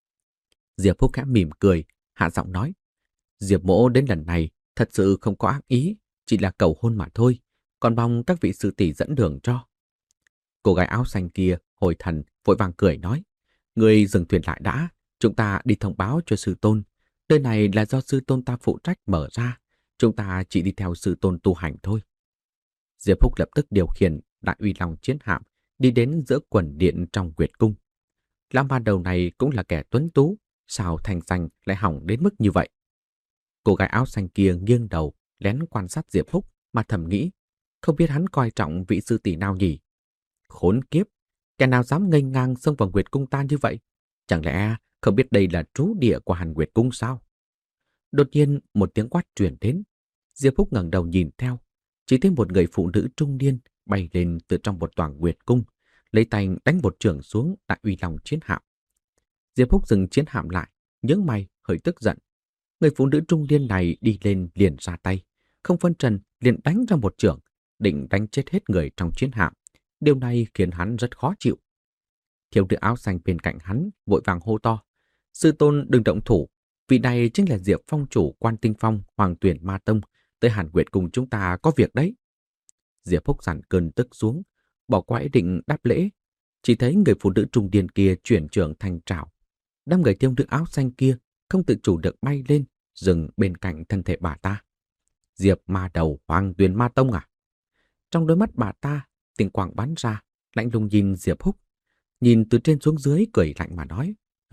Diệp Phúc khẽ mỉm cười, hạ giọng nói: "Diệp mỗ đến lần này thật sự không có ác ý, chỉ là cầu hôn mà thôi, còn mong các vị sư tỷ dẫn đường cho." Cô gái áo xanh kia hồi thần vội vàng cười nói: "Người dừng thuyền lại đã, chúng ta đi thông báo cho sư tôn. Nơi này là do sư tôn ta phụ trách mở ra, chúng ta chỉ đi theo sư tôn tu hành thôi." Diệp Phúc lập tức điều khiển Đại Uy Long chiến hạm đi đến giữa quần điện trong Nguyệt cung. Lão ma đầu này cũng là kẻ tuấn tú, sao thành danh lại hỏng đến mức như vậy? Cô gái áo xanh kia nghiêng đầu lén quan sát Diệp Phúc mà thầm nghĩ, không biết hắn coi trọng vị sư tỷ nào nhỉ? Khốn kiếp, kẻ nào dám nghênh ngang xông vào Nguyệt cung ta như vậy? Chẳng lẽ không biết đây là trú địa của Hàn Nguyệt cung sao? Đột nhiên một tiếng quát truyền đến. Diệp Phúc ngẩng đầu nhìn theo, chỉ thấy một người phụ nữ trung niên bay lên từ trong một tòa Nguyệt cung, lấy tay đánh một chưởng xuống Đại Uy Long chiến hạm. Diệp Phúc dừng chiến hạm lại, nhướng mày hơi tức giận. Người phụ nữ trung niên này đi lên liền ra tay, không phân trần liền đánh ra một chưởng, định đánh chết hết người trong chiến hạm. Điều này khiến hắn rất khó chịu. Thiếu nữ áo xanh bên cạnh hắn vội vàng hô to: "Sư tôn đừng động thủ, vị này chính là Diệp phong chủ Quan Tinh Phong Hoàng Tuyển Ma Tông, tới Hàn Nguyệt cùng chúng ta có việc đấy." Diệp Phúc dằn cơn tức xuống, bỏ qua ý định đáp lễ. Chỉ thấy người phụ nữ trung niên kia chuyển trưởng thành trảo, đám người thiếu nữ áo xanh kia không tự chủ được bay lên, dừng bên cạnh thân thể bà ta. "Diệp ma đầu Hoàng Tuyền Ma Tông à?" Trong đôi mắt bà ta, tinh quang bắn ra, lạnh lùng nhìn Diệp Húc. Nhìn từ trên xuống dưới cười lạnh mà nói: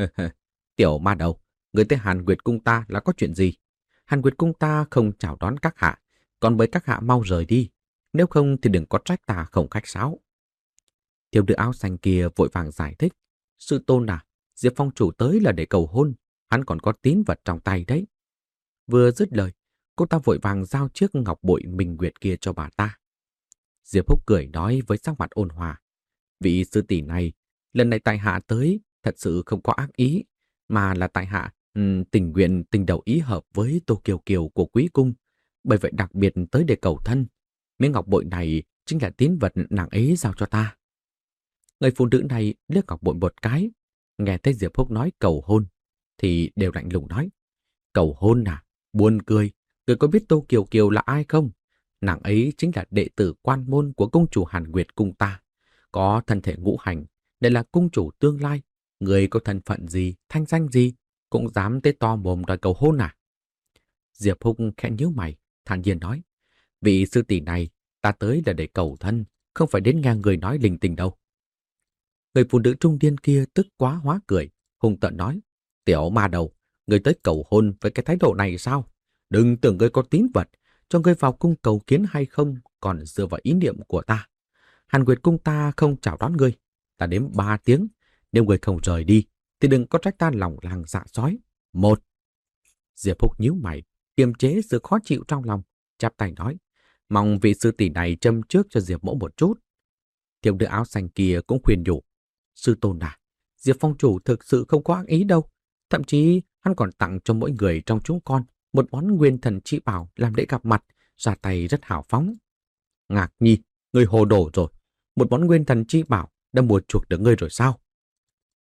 "Tiểu ma đầu, người tới Hàn Nguyệt cung ta là có chuyện gì? Hàn Nguyệt cung ta không chào đón các hạ, còn bởi các hạ mau rời đi, nếu không thì đừng có trách ta không khách sáo." Thiếu nữ áo xanh kia vội vàng giải thích: "Sư tôn à, Diệp phong chủ tới là để cầu hôn, hắn còn có tín vật trong tay đấy." Vừa dứt lời, cô ta vội vàng giao chiếc ngọc bội minh nguyệt kia cho bà ta. Diệp Húc cười nói với sắc mặt ôn hòa: "Vị sư tỷ này, lần này tại hạ tới thật sự không có ác ý, mà là tại hạ um, tình nguyện tình đầu ý hợp với Tô Kiều Kiều của Quý cung, bởi vậy đặc biệt tới để cầu thân. Miếng ngọc bội này chính là tín vật nàng ấy giao cho ta." Người phụ nữ này liếc ngọc bội một cái, nghe thấy Diệp Húc nói cầu hôn thì đều lạnh lùng nói: "Cầu hôn à? Buồn cười, người có biết Tô Kiều Kiều là ai không? Nàng ấy chính là đệ tử quan môn của cung chủ Hàn Nguyệt cung ta, có thân thể ngũ hành, đây là cung chủ tương lai. Người có thân phận gì, thanh danh gì, cũng dám tới to mồm đòi cầu hôn à?" Diệp Húc khẽ nhíu mày, thản nhiên nói: "Vị sư tỷ này, ta tới là để cầu thân, không phải đến nghe người nói linh tinh đâu." Người phụ nữ trung niên kia tức quá hóa cười, hung tợn nói: "Tiểu ma đầu, người tới cầu hôn với cái thái độ này sao? Đừng tưởng người có tín vật, cho người vào cung cầu kiến hay không còn dựa vào ý niệm của ta. Hàn Nguyệt cung ta không chào đón ngươi, ta đếm ba tiếng, nếu người không rời đi thì đừng có trách ta lòng làng dạ sói. Một." Diệp Phúc nhíu mày, kiềm chế sự khó chịu trong lòng, chắp tay nói: "Mong vị sư tỷ này châm trước cho Diệp mỗ một chút." Thiếu nữ áo xanh kia cũng khuyên nhủ: "Sư tôn à, Diệp phong chủ thực sự không có ác ý đâu. Thậm chí hắn còn tặng cho mỗi người trong chúng con một món nguyên thần chi bảo làm lễ gặp mặt, ra tay rất hào phóng." "Ngạc Nhi, ngươi hồ đồ rồi. Một món nguyên thần chi bảo đã mua chuộc được ngươi rồi sao?"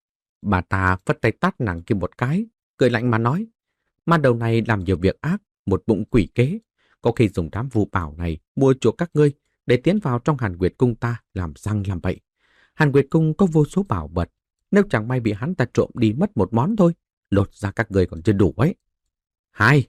Bà ta phất tay tát nàng kia một cái, cười lạnh mà nói, ma đầu này làm nhiều việc ác, một bụng quỷ kế, có khi dùng đám vu bảo này mua chuộc các ngươi để tiến vào trong Hàn Nguyệt cung ta làm răng làm bậy. Hàn Nguyệt cung có vô số bảo vật, nếu chẳng may bị hắn ta trộm đi mất một món thôi, lột ra các ngươi còn chưa đủ ấy. Hai!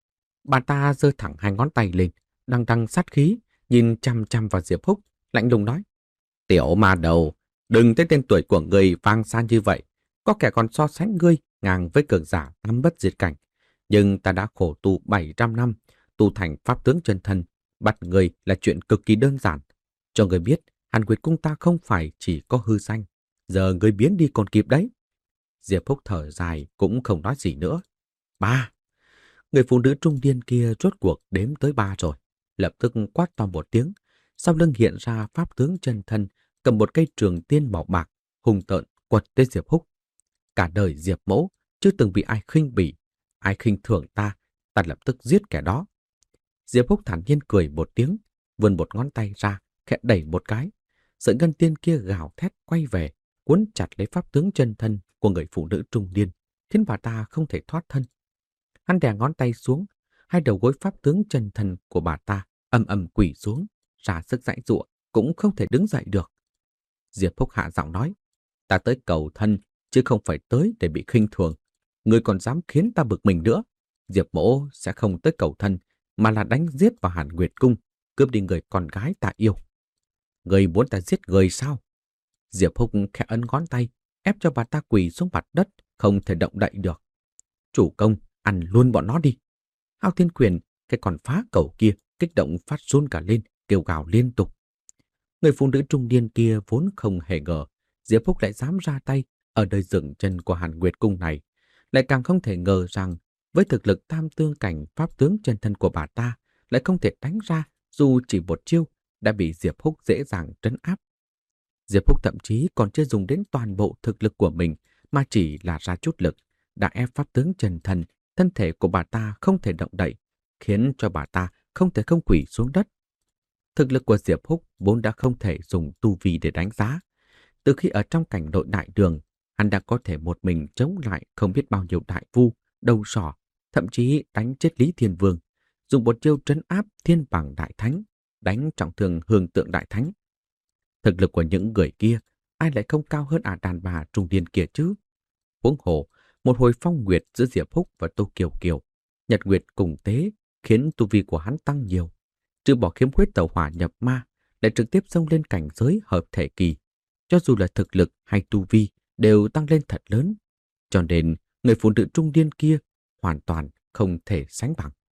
Bà ta giơ thẳng hai ngón tay lên, đằng đằng sát khí, nhìn chăm chăm vào Diệp Húc, lạnh lùng nói, tiểu ma đầu, đừng thấy tên tuổi của ngươi vang xa như vậy, có kẻ còn so sánh ngươi ngang với cường giả tam bất diệt cảnh. Nhưng ta đã khổ tu bảy trăm năm, tu thành pháp tướng chân thân, bắt ngươi là chuyện cực kỳ đơn giản. Cho ngươi biết, Hàn Nguyệt cung ta không phải chỉ có hư danh, giờ ngươi biến đi còn kịp đấy. Diệp Húc thở dài cũng không nói gì nữa. Ba! Người phụ nữ trung niên kia rốt cuộc đếm tới ba rồi, lập tức quát to một tiếng, sau lưng hiện ra pháp tướng chân thân, cầm một cây trường tiên màu bạc, hung tợn quật tới Diệp Húc. Cả đời Diệp mẫu chưa từng bị ai khinh bỉ, ai khinh thường ta, ta lập tức giết kẻ đó. Diệp Húc thản nhiên cười một tiếng, vươn một ngón tay ra, khẽ đẩy một cái. Sợi ngân tiên kia gào thét quay về, cuốn chặt lấy pháp tướng chân thân của người phụ nữ trung niên, khiến bà ta không thể thoát thân. Hắn đè ngón tay xuống, hai đầu gối pháp tướng chân thân của bà ta ầm ầm quỳ xuống, ra sức giãy giụa cũng không thể đứng dậy được. Diệp Húc hạ giọng nói, ta tới cầu thân, chứ không phải tới để bị khinh thường. Ngươi còn dám khiến ta bực mình nữa. Diệp mỗ sẽ không tới cầu thân, mà là đánh giết vào Hàn Nguyệt cung, cướp đi người con gái ta yêu. Ngươi muốn ta giết người sao? Diệp Húc khẽ ấn ngón tay, ép cho bà ta quỳ xuống mặt đất, không thể động đậy được. Chủ công, ăn luôn bọn nó đi. Hao Thiên Quyền, cái con phá cầu kia, kích động phát run cả lên, kêu gào liên tục. Người phụ nữ trung niên kia vốn không hề ngờ Diệp Húc lại dám ra tay ở nơi dừng chân của Hàn Nguyệt cung này, lại càng không thể ngờ rằng với thực lực tam tương cảnh pháp tướng chân thân của bà ta lại không thể đánh ra dù chỉ một chiêu đã bị Diệp Húc dễ dàng trấn áp. Diệp Húc thậm chí còn chưa dùng đến toàn bộ thực lực của mình mà chỉ là ra chút lực đã ép pháp tướng chân thân, thân thể của bà ta không thể động đậy, khiến cho bà ta không thể không quỳ xuống đất. Thực lực của Diệp Húc vốn đã không thể dùng tu vi để đánh giá. Từ khi ở trong cảnh nội đại đường, hắn đã có thể một mình chống lại không biết bao nhiêu đại vu, đầu sỏ, thậm chí đánh chết Lý Thiên Vương, dùng một chiêu trấn áp thiên bằng đại thánh, đánh trọng thương hương tượng đại thánh. Thực lực của những người kia, ai lại không cao hơn ả đàn bà trung niên kia chứ? Huống hồ, một hồi phong nguyệt giữa Diệp Húc và Tô Kiều Kiều, nhật nguyệt cùng tế, khiến tu vi của hắn tăng nhiều. Trừ bỏ khiếm khuyết tẩu hỏa nhập ma, lại trực tiếp xông lên cảnh giới hợp thể kỳ. Cho dù là thực lực hay tu vi đều tăng lên thật lớn. Cho nên, người phụ nữ trung niên kia hoàn toàn không thể sánh bằng.